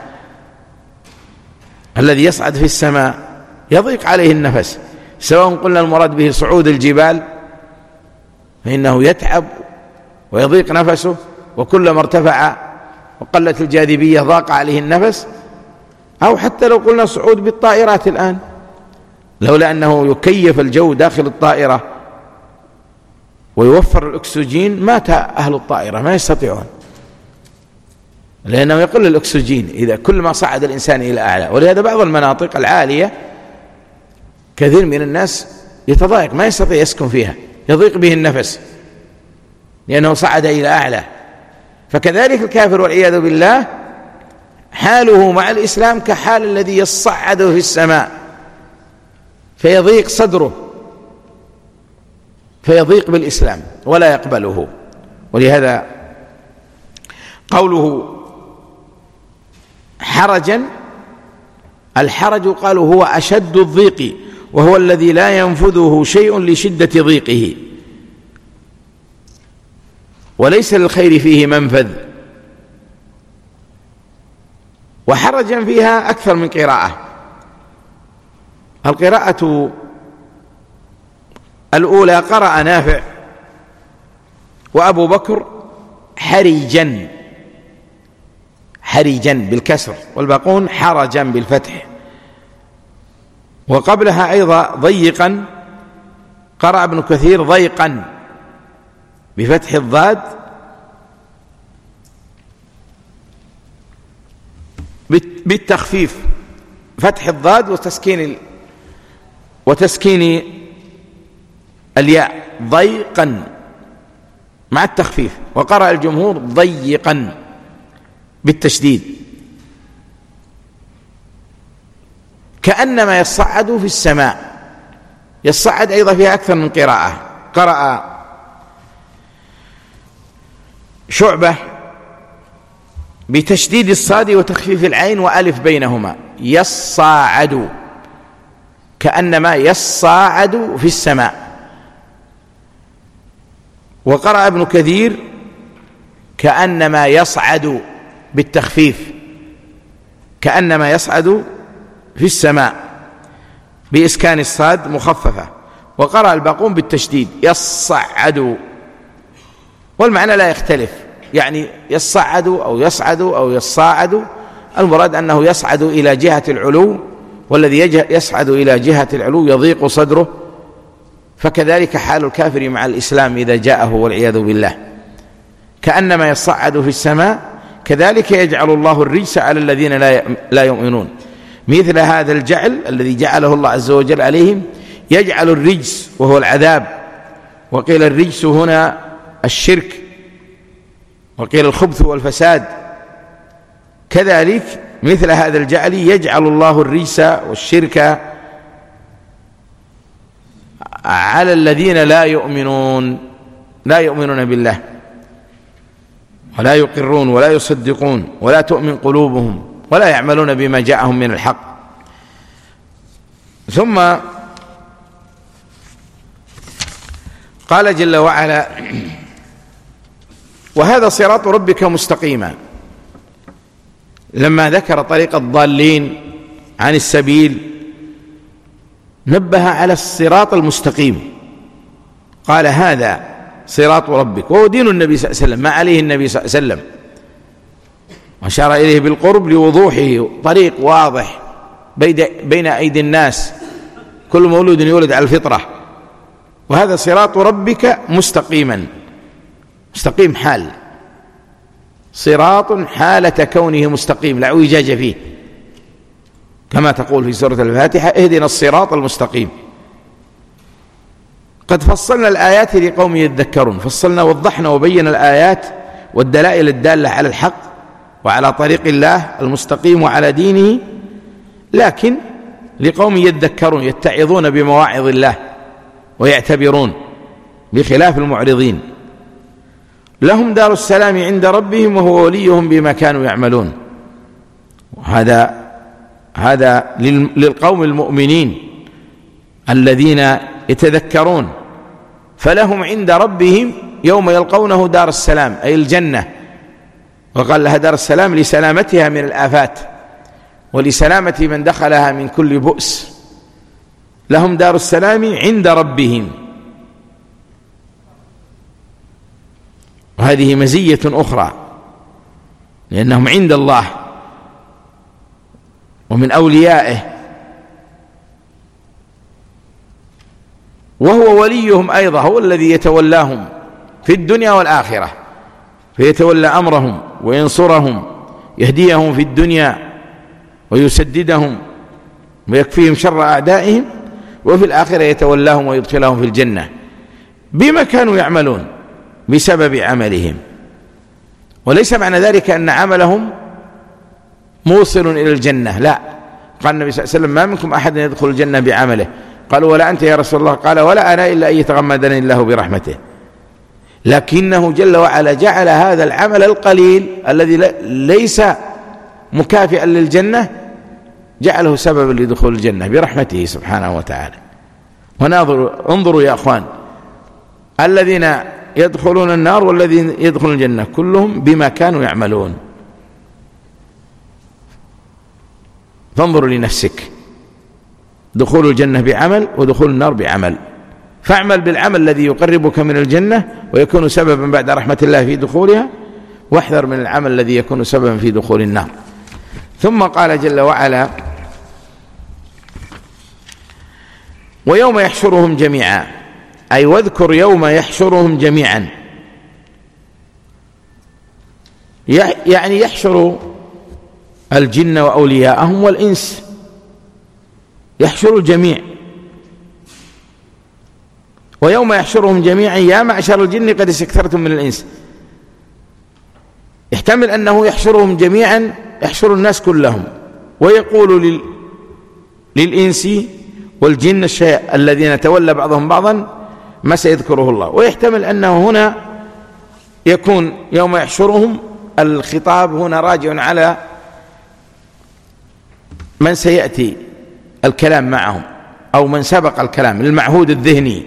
الذي يصعد في السماء يضيق عليه النفس، سواء قلنا المراد به صعود الجبال فإنه يتعب ويضيق نفسه، وكلما ارتفع وقلت الجاذبية ضاق عليه النفس، أو حتى لو قلنا صعود بالطائرات الآن، لولا أنه يكيف الجو داخل الطائرة ويوفر الأكسجين مات أهل الطائرة، ما يستطيعون، لأنه يقل الأكسجين إذا كل ما صعد الإنسان إلى أعلى. ولهذا بعض المناطق العالية كثير من الناس يتضايق، ما يستطيع يسكن فيها، يضيق به النفس لأنه صعد إلى أعلى. فكذلك الكافر والعياذ بالله حاله مع الإسلام كحال الذي يصعد في السماء، فيضيق صدره، فيضيق بالإسلام ولا يقبله. ولهذا قوله حرجا، الحرج قالوا هو أشد الضيق، وهو الذي لا ينفذه شيء لشدة ضيقه، وليس للخير فيه منفذ. وحرجا فيها أكثر من قراءة. القراءة الأولى قرأ نافع وأبو بكر حرجا، حرجا بالكسر، والباقون حرجا بالفتح. وقبلها أيضا ضيقا قرأ ابن كثير ضيقا بفتح الضاد بالتخفيف، فتح الضاد وتسكين وتسكين الياء، ضيقا مع التخفيف. وقرأ الجمهور ضيقا بالتشديد، كأنما يصعد في السماء. يصعد أيضا فيها أكثر من قراءة. قرأ شعبة بتشديد الصاد وتخفيف العين وألف بينهما، يصعد، كأنما يصعد في السماء. وقرأ ابن كثير كأنما يصعد بالتخفيف، كأنما يصعد في السماء بإسكان الصاد مخففة. وقرأ الباقون بالتشديد يصعد، والمعنى لا يختلف، يعني يصعد أو يصعد أو يصاعد، المراد أنه يصعد إلى جهة العلو، والذي يصعد إلى جهة العلو يضيق صدره. فكذلك حال الكافر مع الإسلام إذا جاءه والعياذ بالله، كأنما يصعد في السماء، كذلك يجعل الله الرجس على الذين لا يؤمنون. مثل هذا الجعل الذي جعله الله عز وجل عليهم، يجعل الرجس وهو العذاب، وقيل الرجس هنا الشرك، وقيل الخبث والفساد. كذلك مثل هذا الجعل يجعل الله الرجس والشرك على الذين لا يؤمنون، لا يؤمنون بالله ولا يقرون ولا يصدقون ولا تؤمن قلوبهم ولا يعملون بما جاءهم من الحق. ثم قال جل وعلا: وهذا صراط ربك مستقيما. لما ذكر طريق الضالين عن السبيل نبه على الصراط المستقيم، قال: هذا صراط ربك، وهو دين النبي صلى الله عليه وسلم، ما عليه النبي صلى الله عليه وسلم، وأشار إليه بالقرب لوضوحه، طريق واضح بين أيدي الناس، كل مولود يولد على الفطرة، وهذا صراط ربك مستقيما، مستقيم حال، صراط حالة كونه مستقيم لا اعوجاج فيه، كما تقول في سورة الفاتحة اهدنا الصراط المستقيم. قد فصلنا الآيات لقوم يذكرون، فصلنا ووضحنا وبينا الآيات والدلائل الدالة على الحق وعلى طريق الله المستقيم وعلى دينه، لكن لقوم يذكرون يتعظون بمواعظ الله ويعتبرون، بخلاف المعرضين. لهم دار السلام عند ربهم وهو وليهم بما كانوا يعملون. هذا هذا للقوم المؤمنين الذين يتذكرون، فلهم عند ربهم يوم يلقونه دار السلام أي الجنة، وقال لها دار السلام لسلامتها من الآفات ولسلامة من دخلها من كل بؤس. لهم دار السلام عند ربهم، وهذه مزية أخرى لأنهم عند الله ومن أوليائه، وهو وليهم أيضا، هو الذي يتولاهم في الدنيا والآخرة، فيتولى أمرهم وينصرهم، يهديهم في الدنيا ويسددهم ويكفيهم شر أعدائهم، وفي الآخرة يتولاهم ويدخلهم في الجنة بما كانوا يعملون بسبب عملهم. وليس معنى ذلك أن عملهم موصل إلى الجنة، لا. قال النبي صلى الله عليه وسلم ما منكم أحد يدخل الجنة بعمله، قالوا ولا أنت يا رسول الله؟ قال ولا أنا إلا أن يتغمدني الله برحمته. لكنه جل وعلا جعل هذا العمل القليل الذي ليس مكافئا للجنة، جعله سببا لدخول الجنة برحمته سبحانه وتعالى. وناظروا انظروا يا أخوان، الذين يدخلون النار والذين يدخلون الجنة كلهم بما كانوا يعملون. فانظروا لنفسك، دخول الجنة بعمل ودخول النار بعمل، فاعمل بالعمل الذي يقربك من الجنة ويكون سببا بعد رحمة الله في دخولها، واحذر من العمل الذي يكون سببا في دخول النار. ثم قال جل وعلا ويوم يحشرهم جميعا، أي واذكر يوم يحشرهم جميعا، يعني يحشر الجن وأولياءهم والإنس، يحشر الجميع. ويوم يحشرهم جميعا يا معشر الجن قد استكثرتم من الإنس، يحتمل أنه يحشرهم جميعا، يحشر الناس كلهم، ويقول لل... للإنس والجن الشيء الذين تولى بعضهم بعضا ما سيذكره الله. ويحتمل أنه هنا يكون يوم يحشرهم الخطاب هنا راجع على من سيأتي الكلام معهم أو من سبق الكلام للمعهود الذهني.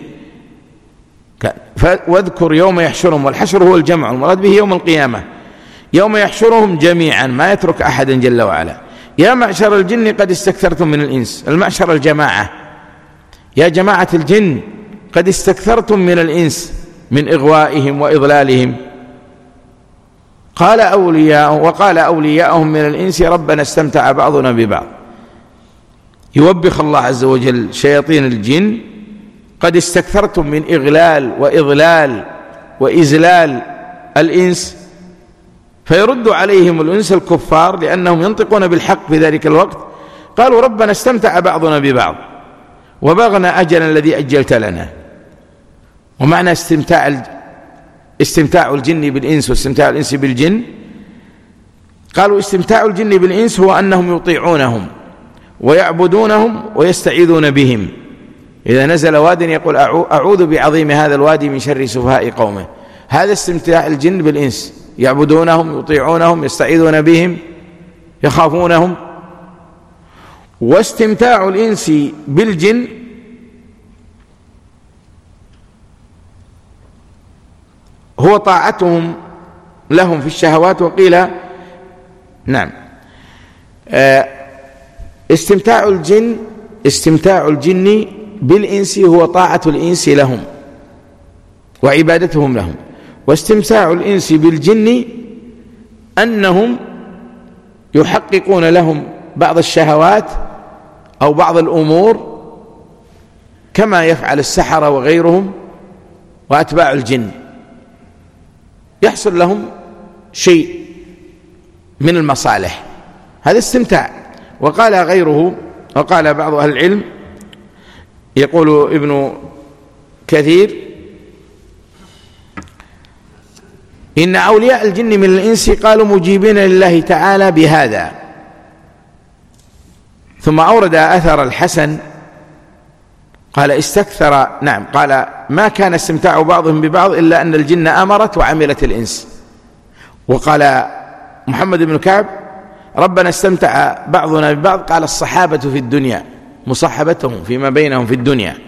واذكر يوم يحشرهم، والحشر هو الجمع، المراد به يوم القيامة. يوم يحشرهم جميعا ما يترك أحدا جل وعلا. يا معشر الجن قد استكثرتم من الإنس، المعشر الجماعة، يا جماعة الجن قد استكثرتم من الإنس من إغوائهم وإضلالهم. قال أولياء وقال أولياءهم من الإنس ربنا استمتع بعضنا ببعض. يوبخ الله عز وجل شياطين الجن، قد استكثرتم من إغلال وإضلال وإزلال الإنس، فيرد عليهم الإنس الكفار لأنهم ينطقون بالحق في ذلك الوقت. قالوا ربنا استمتع بعضنا ببعض وبغنا أجلا الذي أجلت لنا. ومعنى استمتاع استمتاع الجن بالإنس واستمتاع الإنس بالجن، قالوا استمتاع الجن بالإنس هو أنهم يطيعونهم ويعبدونهم ويستعيذون بهم. إذا نزل واد يقول أعوذ بعظيم هذا الوادي من شر سفهاء قومه. هذا استمتاع الجن بالإنس، يعبدونهم يطيعونهم يستعيذون بهم يخافونهم. واستمتاع الإنس بالجن هو طاعتهم لهم في الشهوات. وقيل نعم استمتاع الجن استمتاع الجن بالإنس هو طاعة الإنس لهم وعبادتهم لهم. واستمتاع الإنس بالجن أنهم يحققون لهم بعض الشهوات أو بعض الأمور كما يفعل السحرة وغيرهم وأتباع الجن، يحصل لهم شيء من المصالح، هذا استمتاع. وقال غيره، وقال بعض أهل العلم، يقول ابن كثير: إن أولياء الجن من الإنس قالوا مجيبين لله تعالى بهذا. ثم أورد أثر الحسن قال استكثر نعم قال ما كان استمتاع بعضهم ببعض إلا أن الجن أمرت وعملت الإنس. وقال محمد بن كعب: ربنا استمتع بعضنا ببعض، قال الصحابة في الدنيا، مصاحبتهم فيما بينهم في الدنيا.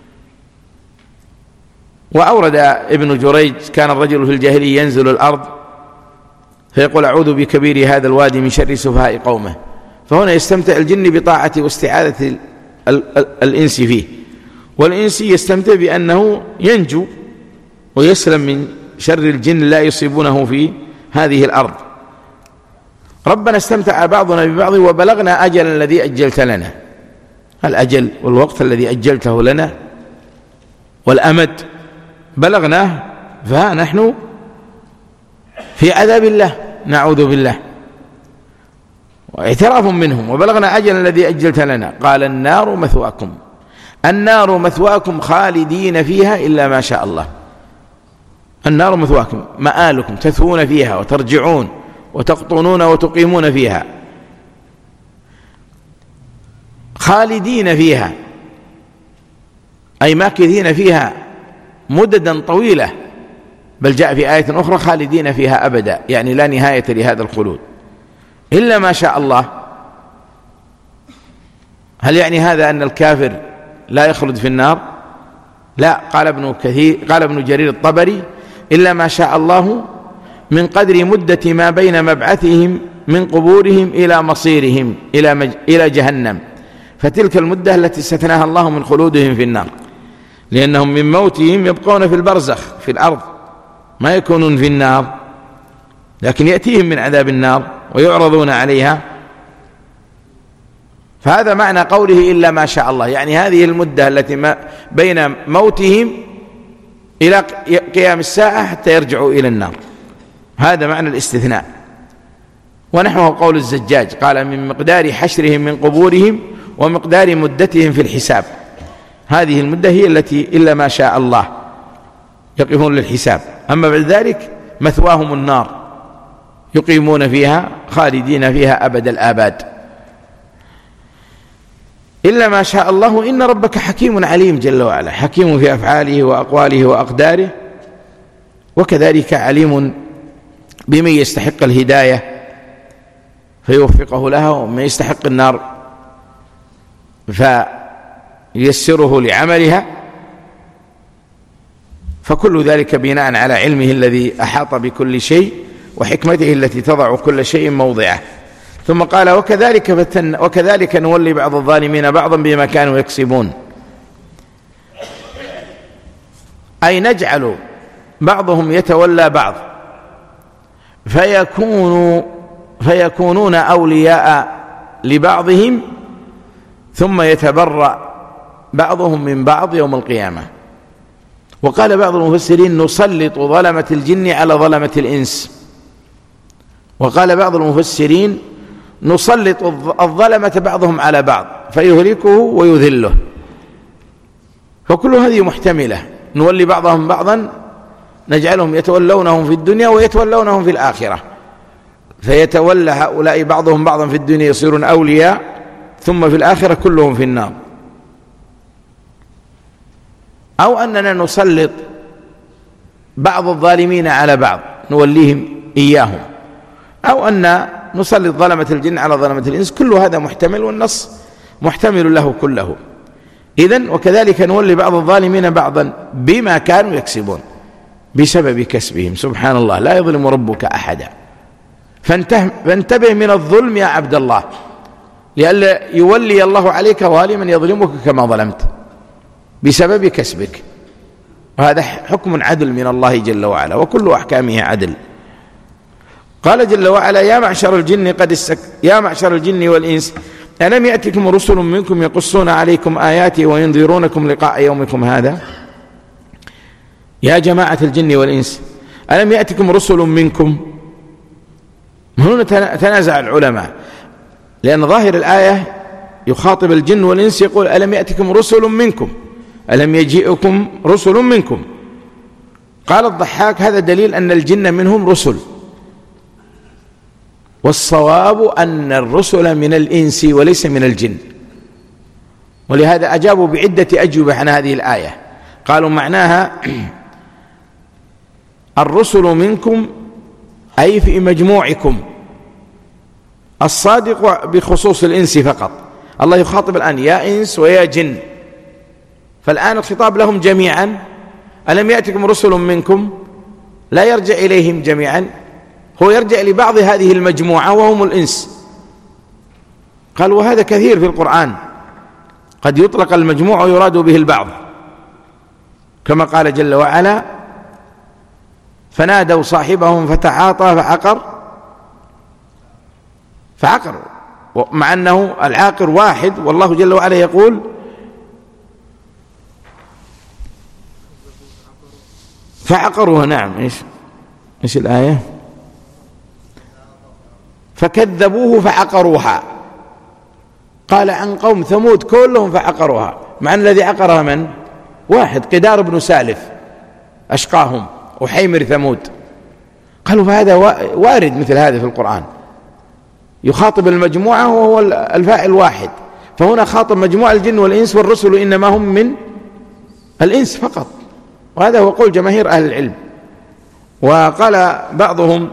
وأورد ابن جريج: كان الرجل في الجاهلية ينزل الأرض فيقول أعوذ بكبير هذا الوادي من شر سفهاء قومه. فهنا يستمتع الجن بطاعة واستعاذة الإنس فيه، والإنس يستمتع بأنه ينجو ويسلم من شر الجن لا يصيبونه في هذه الأرض. ربنا استمتع بعضنا ببعض وبلغنا أجل الذي أجلت لنا، الأجل والوقت الذي أجلته لنا والأمد بلغناه، فنحن في عذاب الله نعوذ بالله، واعتراف منهم: وبلغنا أجل الذي أجلت لنا. قال النار مثواكم، النار مثواكم خالدين فيها إلا ما شاء الله. النار مثواكم، مآلكم، تثوون فيها وترجعون وتقطنون وتقيمون فيها، خالدين فيها أي ماكثين فيها مددا طويلة، بل جاء في آية أخرى خالدين فيها أبدا، يعني لا نهاية لهذا الخلود إلا ما شاء الله. هل يعني هذا أن الكافر لا يخلد في النار؟ لا. قال ابن كثير قال ابن جرير الطبري: إلا ما شاء الله من قدر مدة ما بين مبعثهم من قبورهم إلى مصيرهم إلى, مج... إلى جهنم، فتلك المدة التي استثناها الله من خلودهم في النار، لأنهم من موتهم يبقون في البرزخ في الأرض، ما يكونون في النار، لكن يأتيهم من عذاب النار ويعرضون عليها. فهذا معنى قوله إلا ما شاء الله، يعني هذه المدة التي ما بين موتهم إلى قيام الساعة حتى يرجعوا إلى النار، هذا معنى الاستثناء. ونحوه قول الزجاج قال: من مقدار حشرهم من قبورهم ومقدار مدتهم في الحساب. هذه المدة هي التي إلا ما شاء الله يقفون للحساب، أما بعد ذلك مثواهم النار يقيمون فيها خالدين فيها أبد الآباد. إلا ما شاء الله إن ربك حكيم عليم جل وعلا، حكيم في أفعاله وأقواله وأقداره، وكذلك عليم بمن يستحق الهداية فيوفقه لها، ومن يستحق النار فييسره لعملها، فكل ذلك بناء على علمه الذي أحاط بكل شيء وحكمته التي تضع كل شيء موضعه. ثم قال: وكذلك فتن وكذلك نولي بعض الظالمين بعضا بما كانوا يكسبون، أي نجعل بعضهم يتولى بعض فيكونوا فيكونون أولياء لبعضهم ثم يتبرأ بعضهم من بعض يوم القيامة. وقال بعض المفسرين: نسلط ظلمة الجن على ظلمة الإنس. وقال بعض المفسرين: نسلط الظلمة بعضهم على بعض فيهلكه ويذله. فكل هذه محتملة، نولي بعضهم بعضا، نجعلهم يتولونهم في الدنيا ويتولونهم في الآخرة، فيتولى هؤلاء بعضهم بعضا في الدنيا يصيرون أولياء، ثم في الآخرة كلهم في النار. أو أننا نسلط بعض الظالمين على بعض نوليهم إياهم، أو أن نسلط ظلمة الجن على ظلمة الإنس. كل هذا محتمل، والنص محتمل له كله. إذن وكذلك نولي بعض الظالمين بعضا بما كانوا يكسبون، بسبب كسبهم. سبحان الله، لا يظلم ربك أحدا. فانتبه من الظلم يا عبد الله، لئلا يولي الله عليك ظالما يظلمك كما ظلمت بسبب كسبك. وهذا حكم عدل من الله جل وعلا، وكل أحكامه عدل. قال جل وعلا: يا معشر الجن قد استك... يا معشر الجن والإنس ألم يأتكم رسل منكم يقصون عليكم آياتي وينذرونكم لقاء يومكم هذا؟ يا جماعة الجن والإنس، ألم يأتكم رسل منكم؟ هنا تنازع العلماء، لأن ظاهر الآية يخاطب الجن والإنس يقول ألم يأتكم رسل منكم، ألم يجيئكم رسل منكم. قال الضحاك هذا دليل أن الجن منهم رسل، والصواب أن الرسل من الإنس وليس من الجن، ولهذا أجابوا بعدة أجوبة عن هذه الآية. قالوا معناها الرسل منكم أي في مجموعكم، الصادق بخصوص الإنس فقط. الله يخاطب الآن يا إنس ويا جن، فالآن الخطاب لهم جميعا. ألم يأتكم رسل منكم لا يرجع إليهم جميعا، هو يرجع لبعض هذه المجموعة وهم الإنس. قال وهذا كثير في القرآن، قد يطلق المجموع ويراد به البعض، كما قال جل وعلا فنادوا صاحبهم فتعاطى فعقر فعقر مع أنه العاقر واحد، والله جل وعلا يقول فعقروها. نعم، إيش إيش الآية؟ فكذبوه فعقروها. قال عن قوم ثمود كلهم فعقروها، مع أن الذي عقرها من؟ واحد، قدار بن سالف أشقاهم وحيمر ثمود. قالوا فهذا وارد مثل هذا في القرآن، يخاطب المجموعة وهو الفاعل واحد، فهنا خاطب مجموعة الجن والإنس، والرسل إنما هم من الإنس فقط، وهذا هو قول جماهير أهل العلم. وقال بعضهم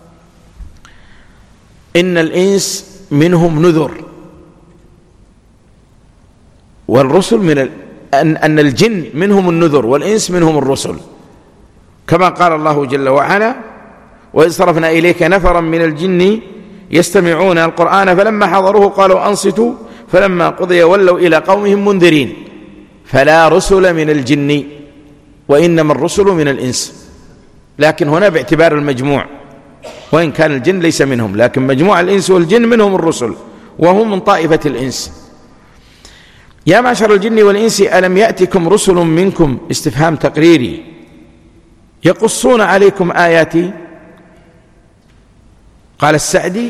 إن الإنس منهم نذر، والرسل من ال... أن... أن الجن منهم النذر والإنس منهم الرسل، كما قال الله جل وعلا وإذ صرفنا إليك نفرا من الجن يستمعون القرآن فلما حضروه قالوا أنصتوا فلما قضي ولوا إلى قومهم منذرين. فلا رسل من الجن وإنما الرسل من الإنس، لكن هنا باعتبار المجموع، وإن كان الجن ليس منهم، لكن مجموع الإنس والجن منهم الرسل، وهم من طائفة الإنس. يا معشر الجن والإنس ألم يأتكم رسل منكم، استفهام تقريري، يقصون عليكم آياتي. قال السعدي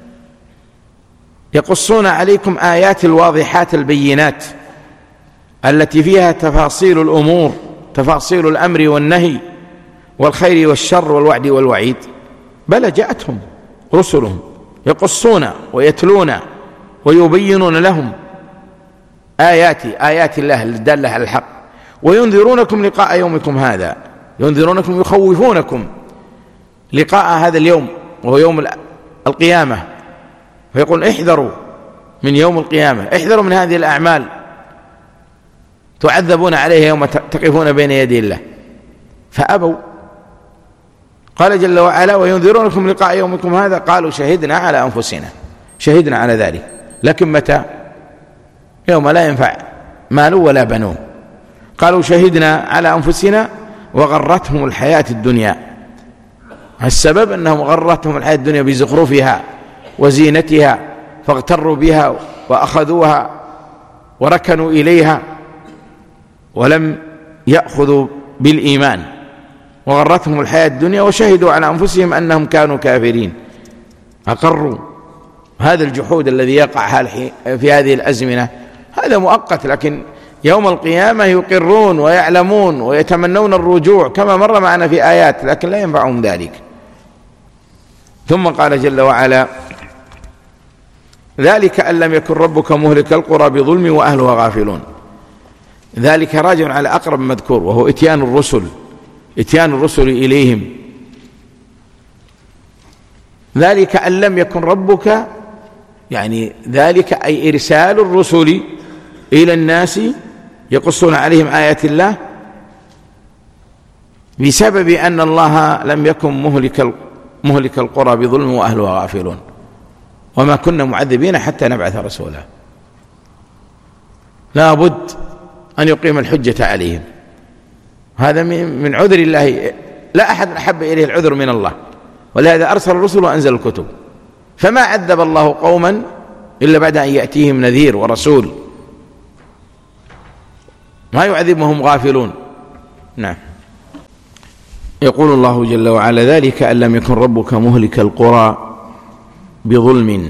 يقصون عليكم آيات الواضحات البينات التي فيها تفاصيل الأمور، تفاصيل الأمر والنهي والخير والشر والوعد والوعيد. بل جاءتهم رسلهم يقصون ويتلون ويبينون لهم آيات آيات الله الدالة على الحق، وينذرونكم لقاء يومكم هذا، ينذرونكم يخوفونكم لقاء هذا اليوم وهو يوم القيامة، فيقول احذروا من يوم القيامة، احذروا من هذه الأعمال تعذبون عليها يوم تقفون بين يدي الله، فأبوا. قال جل وعلا وينذرونكم لقاء يومكم هذا، قالوا شهدنا على أنفسنا، شهدنا على ذلك، لكن متى؟ يوم لا ينفع مال ولا بنون. قالوا شهدنا على أنفسنا وغرتهم الحياة الدنيا، السبب أنهم غرتهم الحياة الدنيا بزخرفها وزينتها فاغتروا بها وأخذوها وركنوا إليها ولم يأخذوا بالإيمان، وغرتهم الحياة الدنيا وشهدوا على أنفسهم أنهم كانوا كافرين، أقروا. هذا الجحود الذي يقع في هذه الأزمنة هذا مؤقت، لكن يوم القيامة يقرون ويعلمون ويتمنون الرجوع كما مر معنا في آيات، لكن لا ينفعهم ذلك. ثم قال جل وعلا ذلك أن لم يكن ربك مهلك القرى بظلم وأهلها غافلون. ذلك راجع على أقرب مذكور، وهو إتيان الرسل، إتيان الرسل إليهم. ذلك أن لم يكن ربك، يعني ذلك أي إرسال الرسل إلى الناس يقصون عليهم آيات الله بسبب أن الله لم يكن مهلك مهلك القرى بظلم وأهلها غافلون، وما كنا معذبين حتى نبعث رسولا. لا بد أن يقيم الحجة عليهم، هذا من عذر الله، لا أحد أحب إليه العذر من الله، ولهذا أرسل الرسل وأنزل الكتب. فما عذب الله قوما إلا بعد أن يأتيهم نذير ورسول، ما يعذبهم غافلون. نعم. يقول الله جل وعلا: ذلك أن لم يكن ربك مهلك القرى بظلم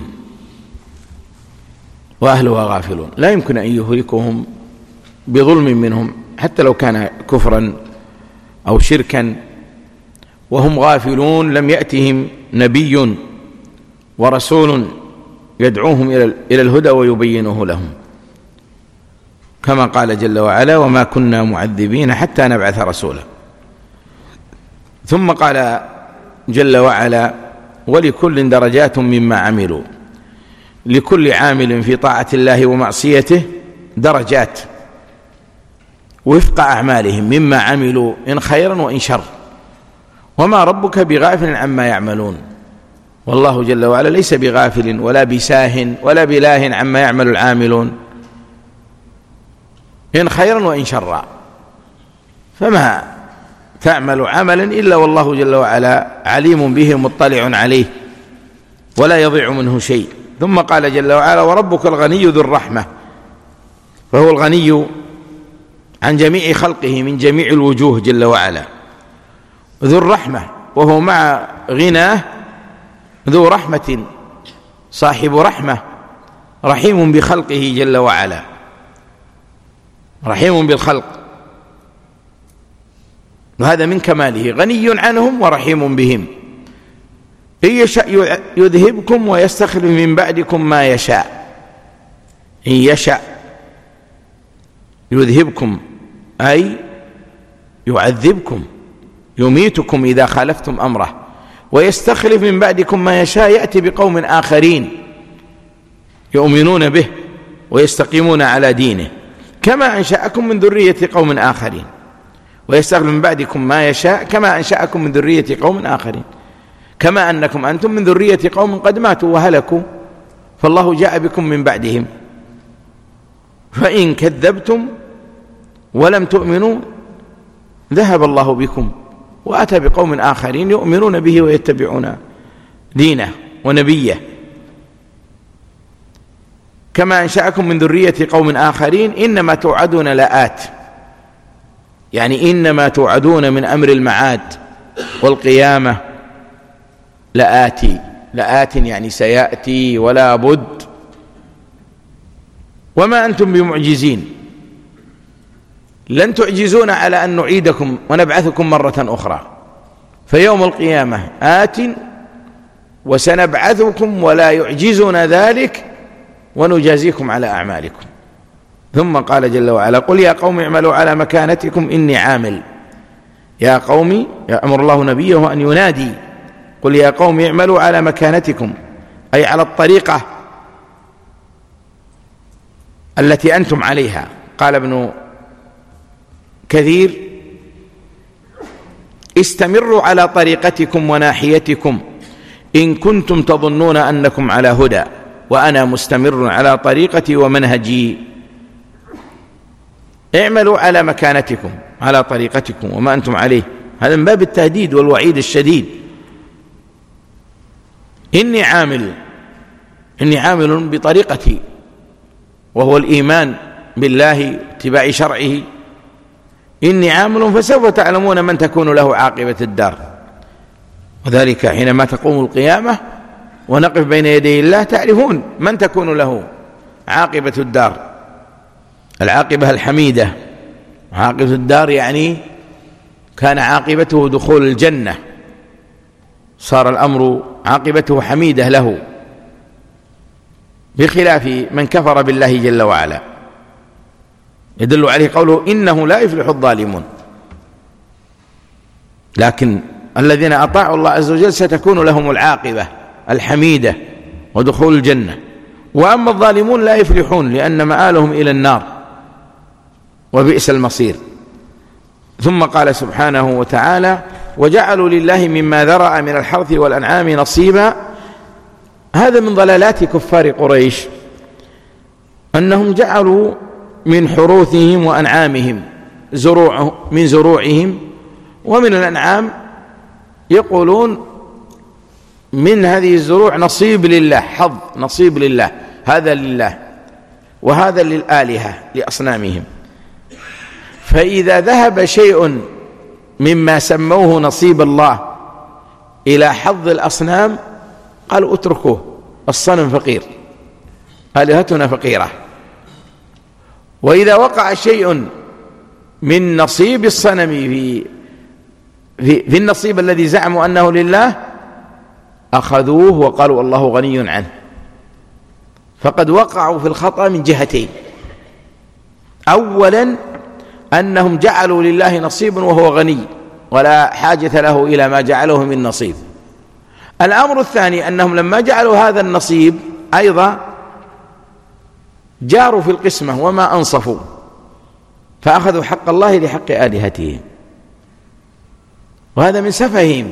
وأهلها غافلون. لا يمكن أن يهلكهم بظلم منهم حتى لو كان كفرا أو شركا وهم غافلون، لم يأتهم نبي ورسول يدعوهم إلى الهدى ويبينه لهم، كما قال جل وعلا: وما كنا معذبين حتى نبعث رسولا. ثم قال جل وعلا: ولكل درجات مما عملوا. لكل عامل في طاعة الله ومعصيته درجات وفق أعمالهم مما عملوا إن خيرا وإن شر، وما ربك بغافل عما يعملون. والله جل وعلا ليس بغافل ولا بساه ولا بلاه عما يعمل العاملون إن خيرا وإن شرا. فما تعمل عملا إلا والله جل وعلا عليم به مطلع عليه ولا يضيع منه شيء. ثم قال جل وعلا: وربك الغني ذو الرحمة. فهو الغني عن جميع خلقه من جميع الوجوه جل وعلا، ذو الرحمة، وهو مع غناه ذو رحمة، صاحب رحمة، رحيم بخلقه جل وعلا، رحيم بالخلق، وهذا من كماله، غني عنهم ورحيم بهم. إن يشاء يذهبكم ويستخلف من بعدكم ما يشاء. إن يشاء يذهبكم أي يعذبكم، يميتكم إذا خالفتم أمره، ويستخلف من بعدكم ما يشاء، يأتي بقوم آخرين يؤمنون به ويستقيمون على دينه، كما أنشأكم من ذرية قوم آخرين. ويستخلف من بعدكم ما يشاء كما أنشأكم من ذرية قوم آخرين، كما أنكم أنتم من ذرية قوم قد ماتوا وهلكوا، فالله جاء بكم من بعدهم. فإن كذبتم ولم تؤمنوا ذهب الله بكم وأتى بقوم آخرين يؤمنون به ويتبعون دينه ونبيه، كما أنشأكم من ذرية قوم آخرين. إنما توعدون لآت، يعني إنما توعدون من أمر المعاد والقيامة لآتي، لآت يعني سيأتي ولا بد، وما أنتم بمعجزين، لن تعجزون على أن نعيدكم ونبعثكم مرة أخرى. فيوم القيامة آت وسنبعثكم ولا يعجزنا ذلك ونجازيكم على أعمالكم. ثم قال جل وعلا: قل يا قوم اعملوا على مكانتكم إني عامل. يا قوم، يأمر الله نبيه أن ينادي: قل يا قوم اعملوا على مكانتكم، أي على الطريقة التي أنتم عليها. قال ابن كثير: استمروا على طريقتكم وناحيتكم إن كنتم تظنون أنكم على هدى، وأنا مستمر على طريقتي ومنهجي. اعملوا على مكانتكم، على طريقتكم وما أنتم عليه، هذا من باب التهديد والوعيد الشديد. إني عامل، إني عامل بطريقتي، وهو الإيمان بالله اتباع شرعه. إني عامل فسوف تعلمون من تكون له عاقبة الدار. وذلك حينما تقوم القيامة ونقف بين يدي الله تعرفون من تكون له عاقبة الدار، العاقبة الحميدة. عاقبة الدار يعني كان عاقبته دخول الجنة، صار الأمر عاقبته حميدة له، بخلاف من كفر بالله جل وعلا. يدل عليه قوله: إنه لا يفلح الظالمون. لكن الذين أطاعوا الله عز وجل ستكون لهم العاقبة الحميدة ودخول الجنة، وأما الظالمون لا يفلحون لأن مآلهم إلى النار وبئس المصير. ثم قال سبحانه وتعالى: وجعلوا لله مما ذرأ من الحرث والأنعام نصيبا. هذا من ضلالات كفار قريش، أنهم جعلوا من حروثهم وأنعامهم زروع من زروعهم، ومن الأنعام يقولون من هذه الزروع نصيب لله، حظ نصيب لله، هذا لله وهذا للآلهة لأصنامهم. فإذا ذهب شيء مما سموه نصيب الله إلى حظ الأصنام قالوا اتركوه، الصنم فقير، آلهتنا فقيرة. وإذا وقع شيء من نصيب الصنم في في, في النصيب الذي زعموا أنه لله أخذوه وقالوا الله غني عنه. فقد وقعوا في الخطأ من جهتين: أولا أنهم جعلوا لله نصيبا وهو غني ولا حاجة له إلى ما جعله من نصيب. الأمر الثاني أنهم لما جعلوا هذا النصيب أيضا جاروا في القسمة وما أنصفوا، فأخذوا حق الله لحق آلهتهم، وهذا من سفههم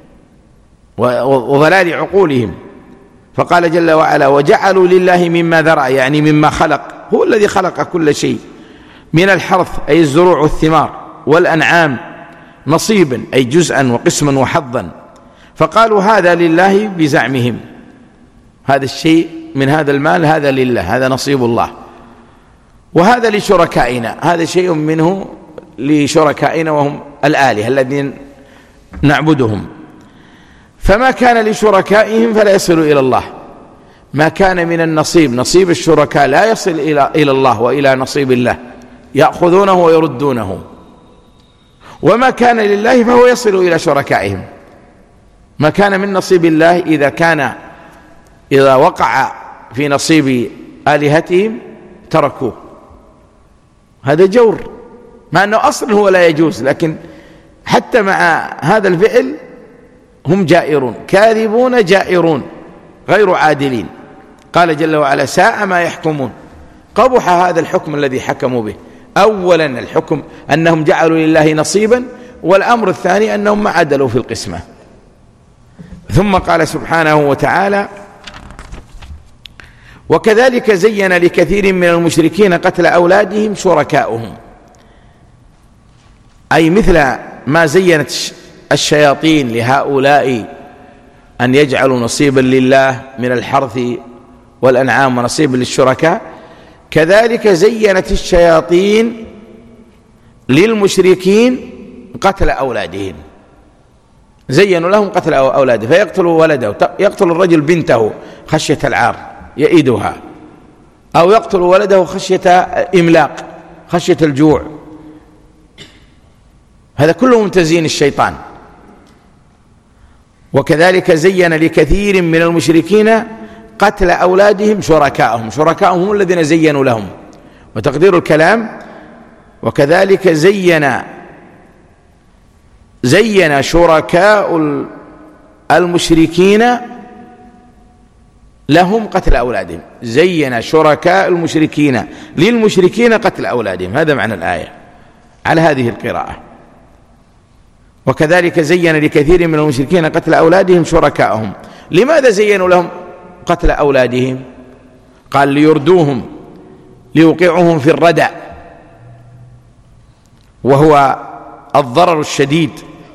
وضلال عقولهم. فقال جل وعلا: وجعلوا لله مما ذرأ، يعني مما خلق، هو الذي خلق كل شيء، من الحرث أي الزروع والثمار، والأنعام نصيبا أي جزءا وقسما وحظا، فقالوا هذا لله بزعمهم، هذا الشيء من هذا المال هذا لله، هذا نصيب الله، وهذا لشركائنا، هذا شيء منه لشركائنا وهم الآلهة الذين نعبدهم. فما كان لشركائهم فلا يصل إلى الله، ما كان من النصيب نصيب الشركاء لا يصل إلى إلى الله وإلى نصيب الله، يأخذونه ويردونه. وما كان لله فهو يصل إلى شركائهم. ما كان من نصيب الله إذا كان إذا وقع في نصيب آلهتهم تركوه، هذا جور، مع أنه أصلا هو لا يجوز، لكن حتى مع هذا الفعل هم جائرون كاذبون جائرون غير عادلين. قال جل وعلا: ساء ما يحكمون. قبح هذا الحكم الذي حكموا به. أولا الحكم أنهم جعلوا لله نصيبا، والأمر الثاني أنهم ما عدلوا في القسمة. ثم قال سبحانه وتعالى: وكذلك زين لكثير من المشركين قتل أولادهم شركاؤهم، أي مثل ما زينت الشياطين لهؤلاء أن يجعلوا نصيبا لله من الحرث والأنعام ونصيبا للشركاء، كذلك زينت الشياطين للمشركين قتل أولادهم، زينوا لهم قتل أولاده، فيقتل ولده، يقتل الرجل بنته خشية العار يئدها، أو يقتل ولده خشية إملاق خشية الجوع، هذا كله من تزيين الشيطان. وكذلك زين لكثير من المشركين قتل أولادهم شركاءهم، شركاءهم هم الذين زينوا لهم. وتقدير الكلام: وكذلك زين زين شركاء المشركين لهم قتل أولادهم، زين شركاء المشركين للمشركين قتل أولادهم، هذا معنى الآية على هذه القراءة. وكذلك زين لكثير من المشركين قتل أولادهم شركاءهم. لماذا زينوا لهم قتل أولادهم؟ قال: ليردوهم، ليوقعهم في الردع، وهو الضرر الشديد،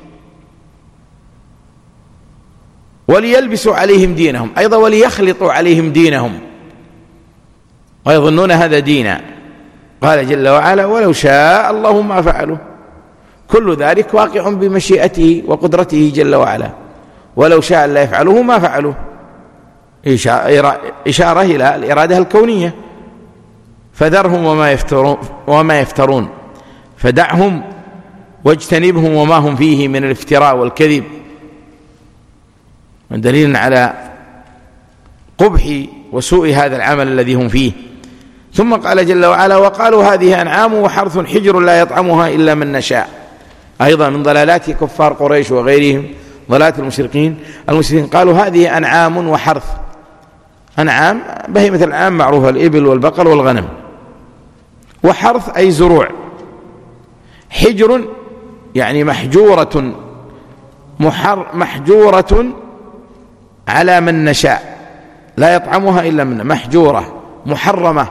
وليلبسوا عليهم دينهم، أيضا وليخلطوا عليهم دينهم ويظنون هذا دينا. قال جل وعلا: ولو شاء الله ما فعلوا. كل ذلك واقع بمشيئته وقدرته جل وعلا، ولو شاء لا يفعله ما فعلوه، إشارة إلى الإرادة الكونية. فذرهم وما يفترون, وما يفترون فدعهم واجتنبهم وما هم فيه من الافتراء والكذب، دليل على قبح وسوء هذا العمل الذي هم فيه. ثم قال جل وعلا: وقالوا هذه أنعام وحرث حجر لا يطعمها إلا من نشاء، أيضا من ضلالات كفار قريش وغيرهم، ضلالات المشركين. المشركين قالوا هذه أنعام وحرث، أنعام بهيمة الأنعام معروفة، الإبل والبقر والغنم، وحرث أي زروع، حجر يعني محجورة محر محجورة على من نشاء لا يطعمها إلا من، محجورة محرمة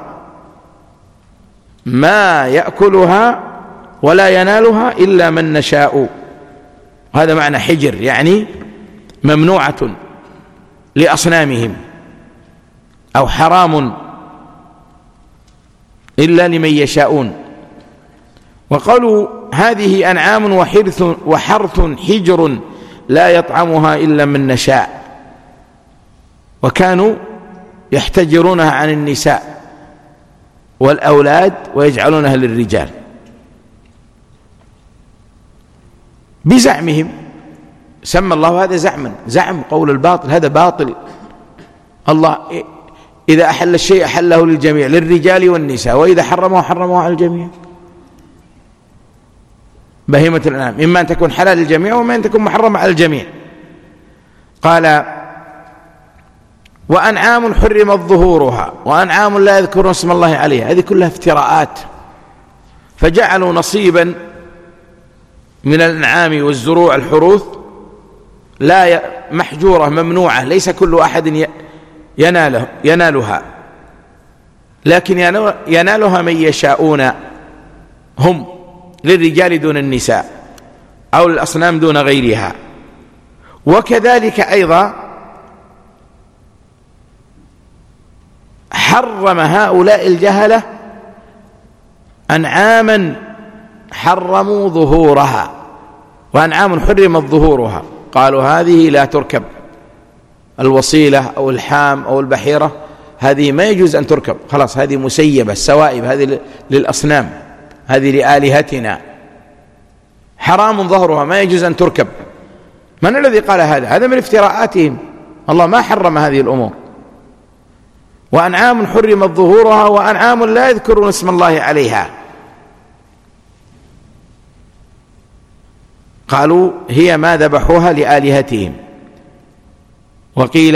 ما يأكلها ولا ينالها إلا من نشاء، هذا معنى حجر، يعني ممنوعة لأصنامهم. أو حرام إلا لمن يشاءون. وقالوا هذه أنعام وحرث, وحرث حجر لا يطعمها إلا من نشاء، وكانوا يحتجرونها عن النساء والأولاد ويجعلونها للرجال بزعمهم. سمى الله هذا زعما، زعم قول الباطل، هذا باطل. الله إذا أحل الشيء أحله للجميع، للرجال والنساء، وإذا حرمه حرمه على الجميع. بهيمة الأنعام إما أن تكون حلال للجميع وإما أن تكون محرمة على الجميع. قال وأنعام حرمت ظهورها وأنعام لا يذكرون اسم الله عليها. هذه كلها افتراءات، فجعلوا نصيبا من الأنعام والزروع الحروث لا محجورة ممنوعة، ليس كل أحد يناله ينالها، لكن ينالها من يشاءون، هم للرجال دون النساء أو الأصنام دون غيرها. وكذلك أيضا حرم هؤلاء الجهلة أنعاما حرموا ظهورها وأنعام حرمت ظهورها. قالوا هذه لا تركب، الوصيلة أو الحام أو البحيرة هذه ما يجوز أن تركب، خلاص هذه مسيبة، السوائب هذه للأصنام، هذه لآلهتنا، حرام ظهرها ما يجوز أن تركب. من الذي قال هذا؟ هذا من افتراءاتهم، الله ما حرم هذه الأمور. وأنعام حرمت ظهورها وأنعام لا يذكرون اسم الله عليها. قالوا هي ما ذبحوها لآلهتهم. وقيل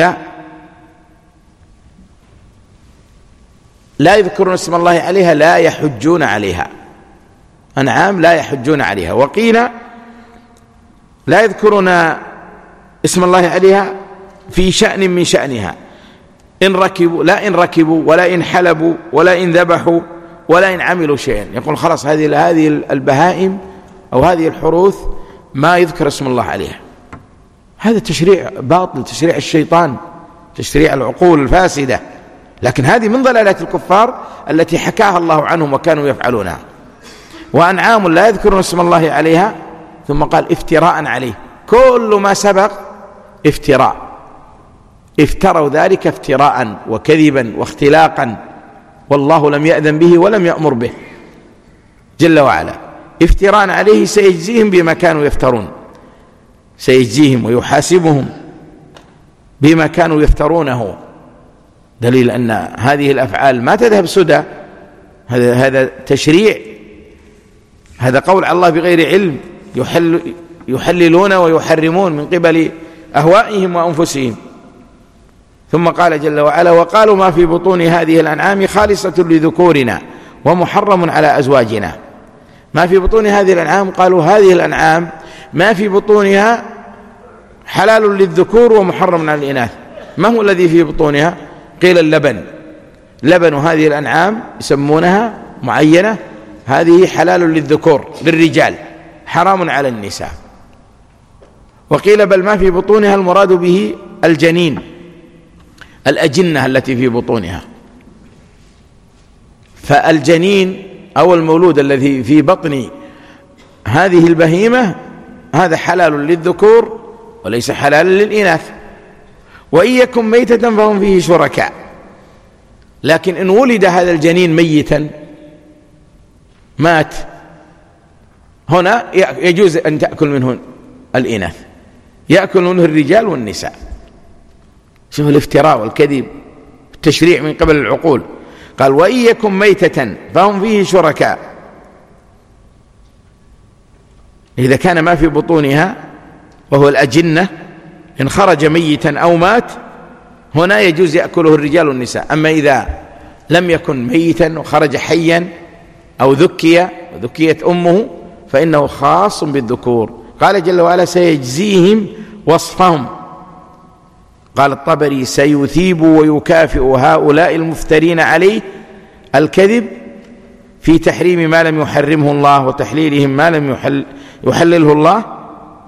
لا يذكرون اسم الله عليها لا يحجون عليها، أنعام لا يحجون عليها. وقيل لا يذكرون اسم الله عليها في شأن من شأنها، إن ركبوا لا إن ركبوا ولا إن حلبوا ولا إن ذبحوا ولا إن عملوا شيئا. يقول خلاص هذه هذه البهائم أو هذه الحروث ما يذكر اسم الله عليها. هذا تشريع باطل، تشريع الشيطان، تشريع العقول الفاسدة. لكن هذه من ضلالات الكفار التي حكاها الله عنهم وكانوا يفعلونها. وأنعام لا يذكرون اسم الله عليها، ثم قال افتراء عليه، كل ما سبق افتراء، افتروا ذلك افتراء وكذبا واختلاقا، والله لم يأذن به ولم يأمر به جل وعلا. افتراء عليه سيجزيهم بما كانوا يفترون، سيجزيهم ويحاسبهم بما كانوا يفترونه. دليل أن هذه الأفعال ما تذهب سدى، هذا هذا تشريع، هذا قول على الله بغير علم، يحل يحللون ويحرمون من قبل أهوائهم وأنفسهم. ثم قال جل وعلا وقالوا ما في بطون هذه الأنعام خالصة لذكورنا ومحرم على أزواجنا. ما في بطون هذه الأنعام، قالوا هذه الأنعام ما في بطونها حلال للذكور ومحرم على الإناث. ما هو الذي في بطونها؟ قيل اللبن، لبن هذه الأنعام يسمونها معينة، هذه حلال للذكور للرجال، حرام على النساء. وقيل بل ما في بطونها المراد به الجنين، الأجنة التي في بطونها. فالجنين أو المولود الذي في بطن هذه البهيمة هذا حلال للذكور وليس حلال للإناث. وإن يكن ميتة فهم فيه شركاء، لكن إن ولد هذا الجنين ميتا مات، هنا يجوز أن تأكل منه الإناث، يأكل منه الرجال والنساء. شوف الافتراء والكذب، التشريع من قبل العقول. قال وإن يكن ميتة فهم فيه شركاء، إذا كان ما في بطونها وهو الأجنة إن خرج ميتا أو مات هنا يجوز يأكله الرجال والنساء. أما إذا لم يكن ميتا وخرج حيا أو ذكي وذكيت أمه فإنه خاص بالذكور. قال جل وعلا سيجزيهم وصفهم. قال الطبري سيثيب ويكافئ هؤلاء المفترين عليه الكذب في تحريم ما لم يحرمه الله وتحليلهم ما لم يحل يحلله الله،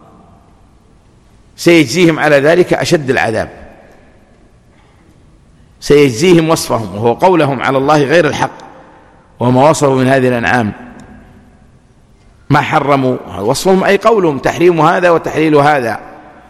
سيجزيهم على ذلك أشد العذاب. سيجزيهم وصفهم، وهو قولهم على الله غير الحق وما وصفوا من هذه الأنعام ما حرموا، وصفهم أي قولهم تحريم هذا وتحليل هذا.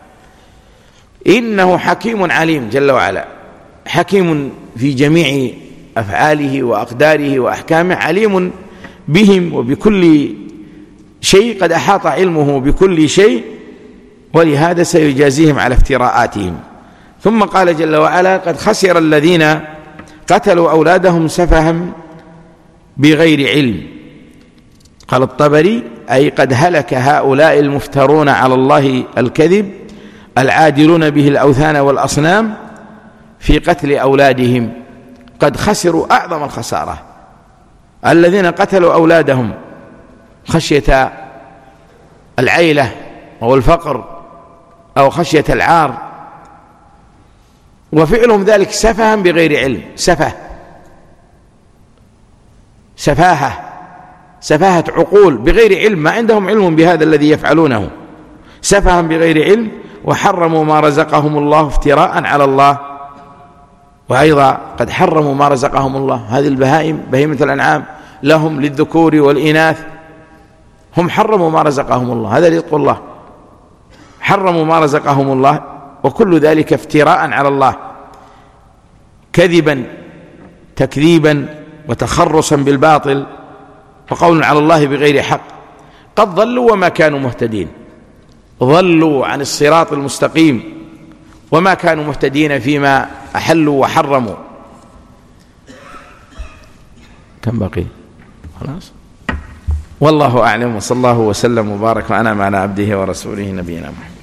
إنه حكيم عليم جل وعلا، حكيم في جميع أفعاله وأقداره وأحكامه، عليم بهم وبكل شيء، قد أحاط علمه بكل شيء، ولهذا سيجازيهم على افتراءاتهم. ثم قال جل وعلا: قد خسر الذين قتلوا أولادهم سفها بغير علم. قال الطبري: أي قد هلك هؤلاء المفترون على الله الكذب العادلون به الأوثان والأصنام في قتل أولادهم. قد خسروا أعظم الخسارة الذين قتلوا أولادهم خشية العيلة أو الفقر أو خشية العار، وفعلهم ذلك سفها بغير علم. سفه سفاهة سفاهة عقول بغير علم، ما عندهم علم بهذا الذي يفعلونه، سفها بغير علم. وحرموا ما رزقهم الله افتراء على الله. وأيضا قد حرموا ما رزقهم الله، هذه البهائم بهيمة الأنعام لهم للذكور والإناث، هم حرموا ما رزقهم الله، هذا رزق الله، حرموا ما رزقهم الله، وكل ذلك افتراء على الله، كذبا تكذيبا وتخرصا بالباطل، وقول على الله بغير حق. قد ضلوا وما كانوا مهتدين، ضلوا عن الصراط المستقيم وما كانوا مهتدين فيما أحلوا وحرموا. كم بقي؟ خلاص. والله أعلم، وصلى الله وسلم وبارك وأنعم على عبده ورسوله نبينا محمد.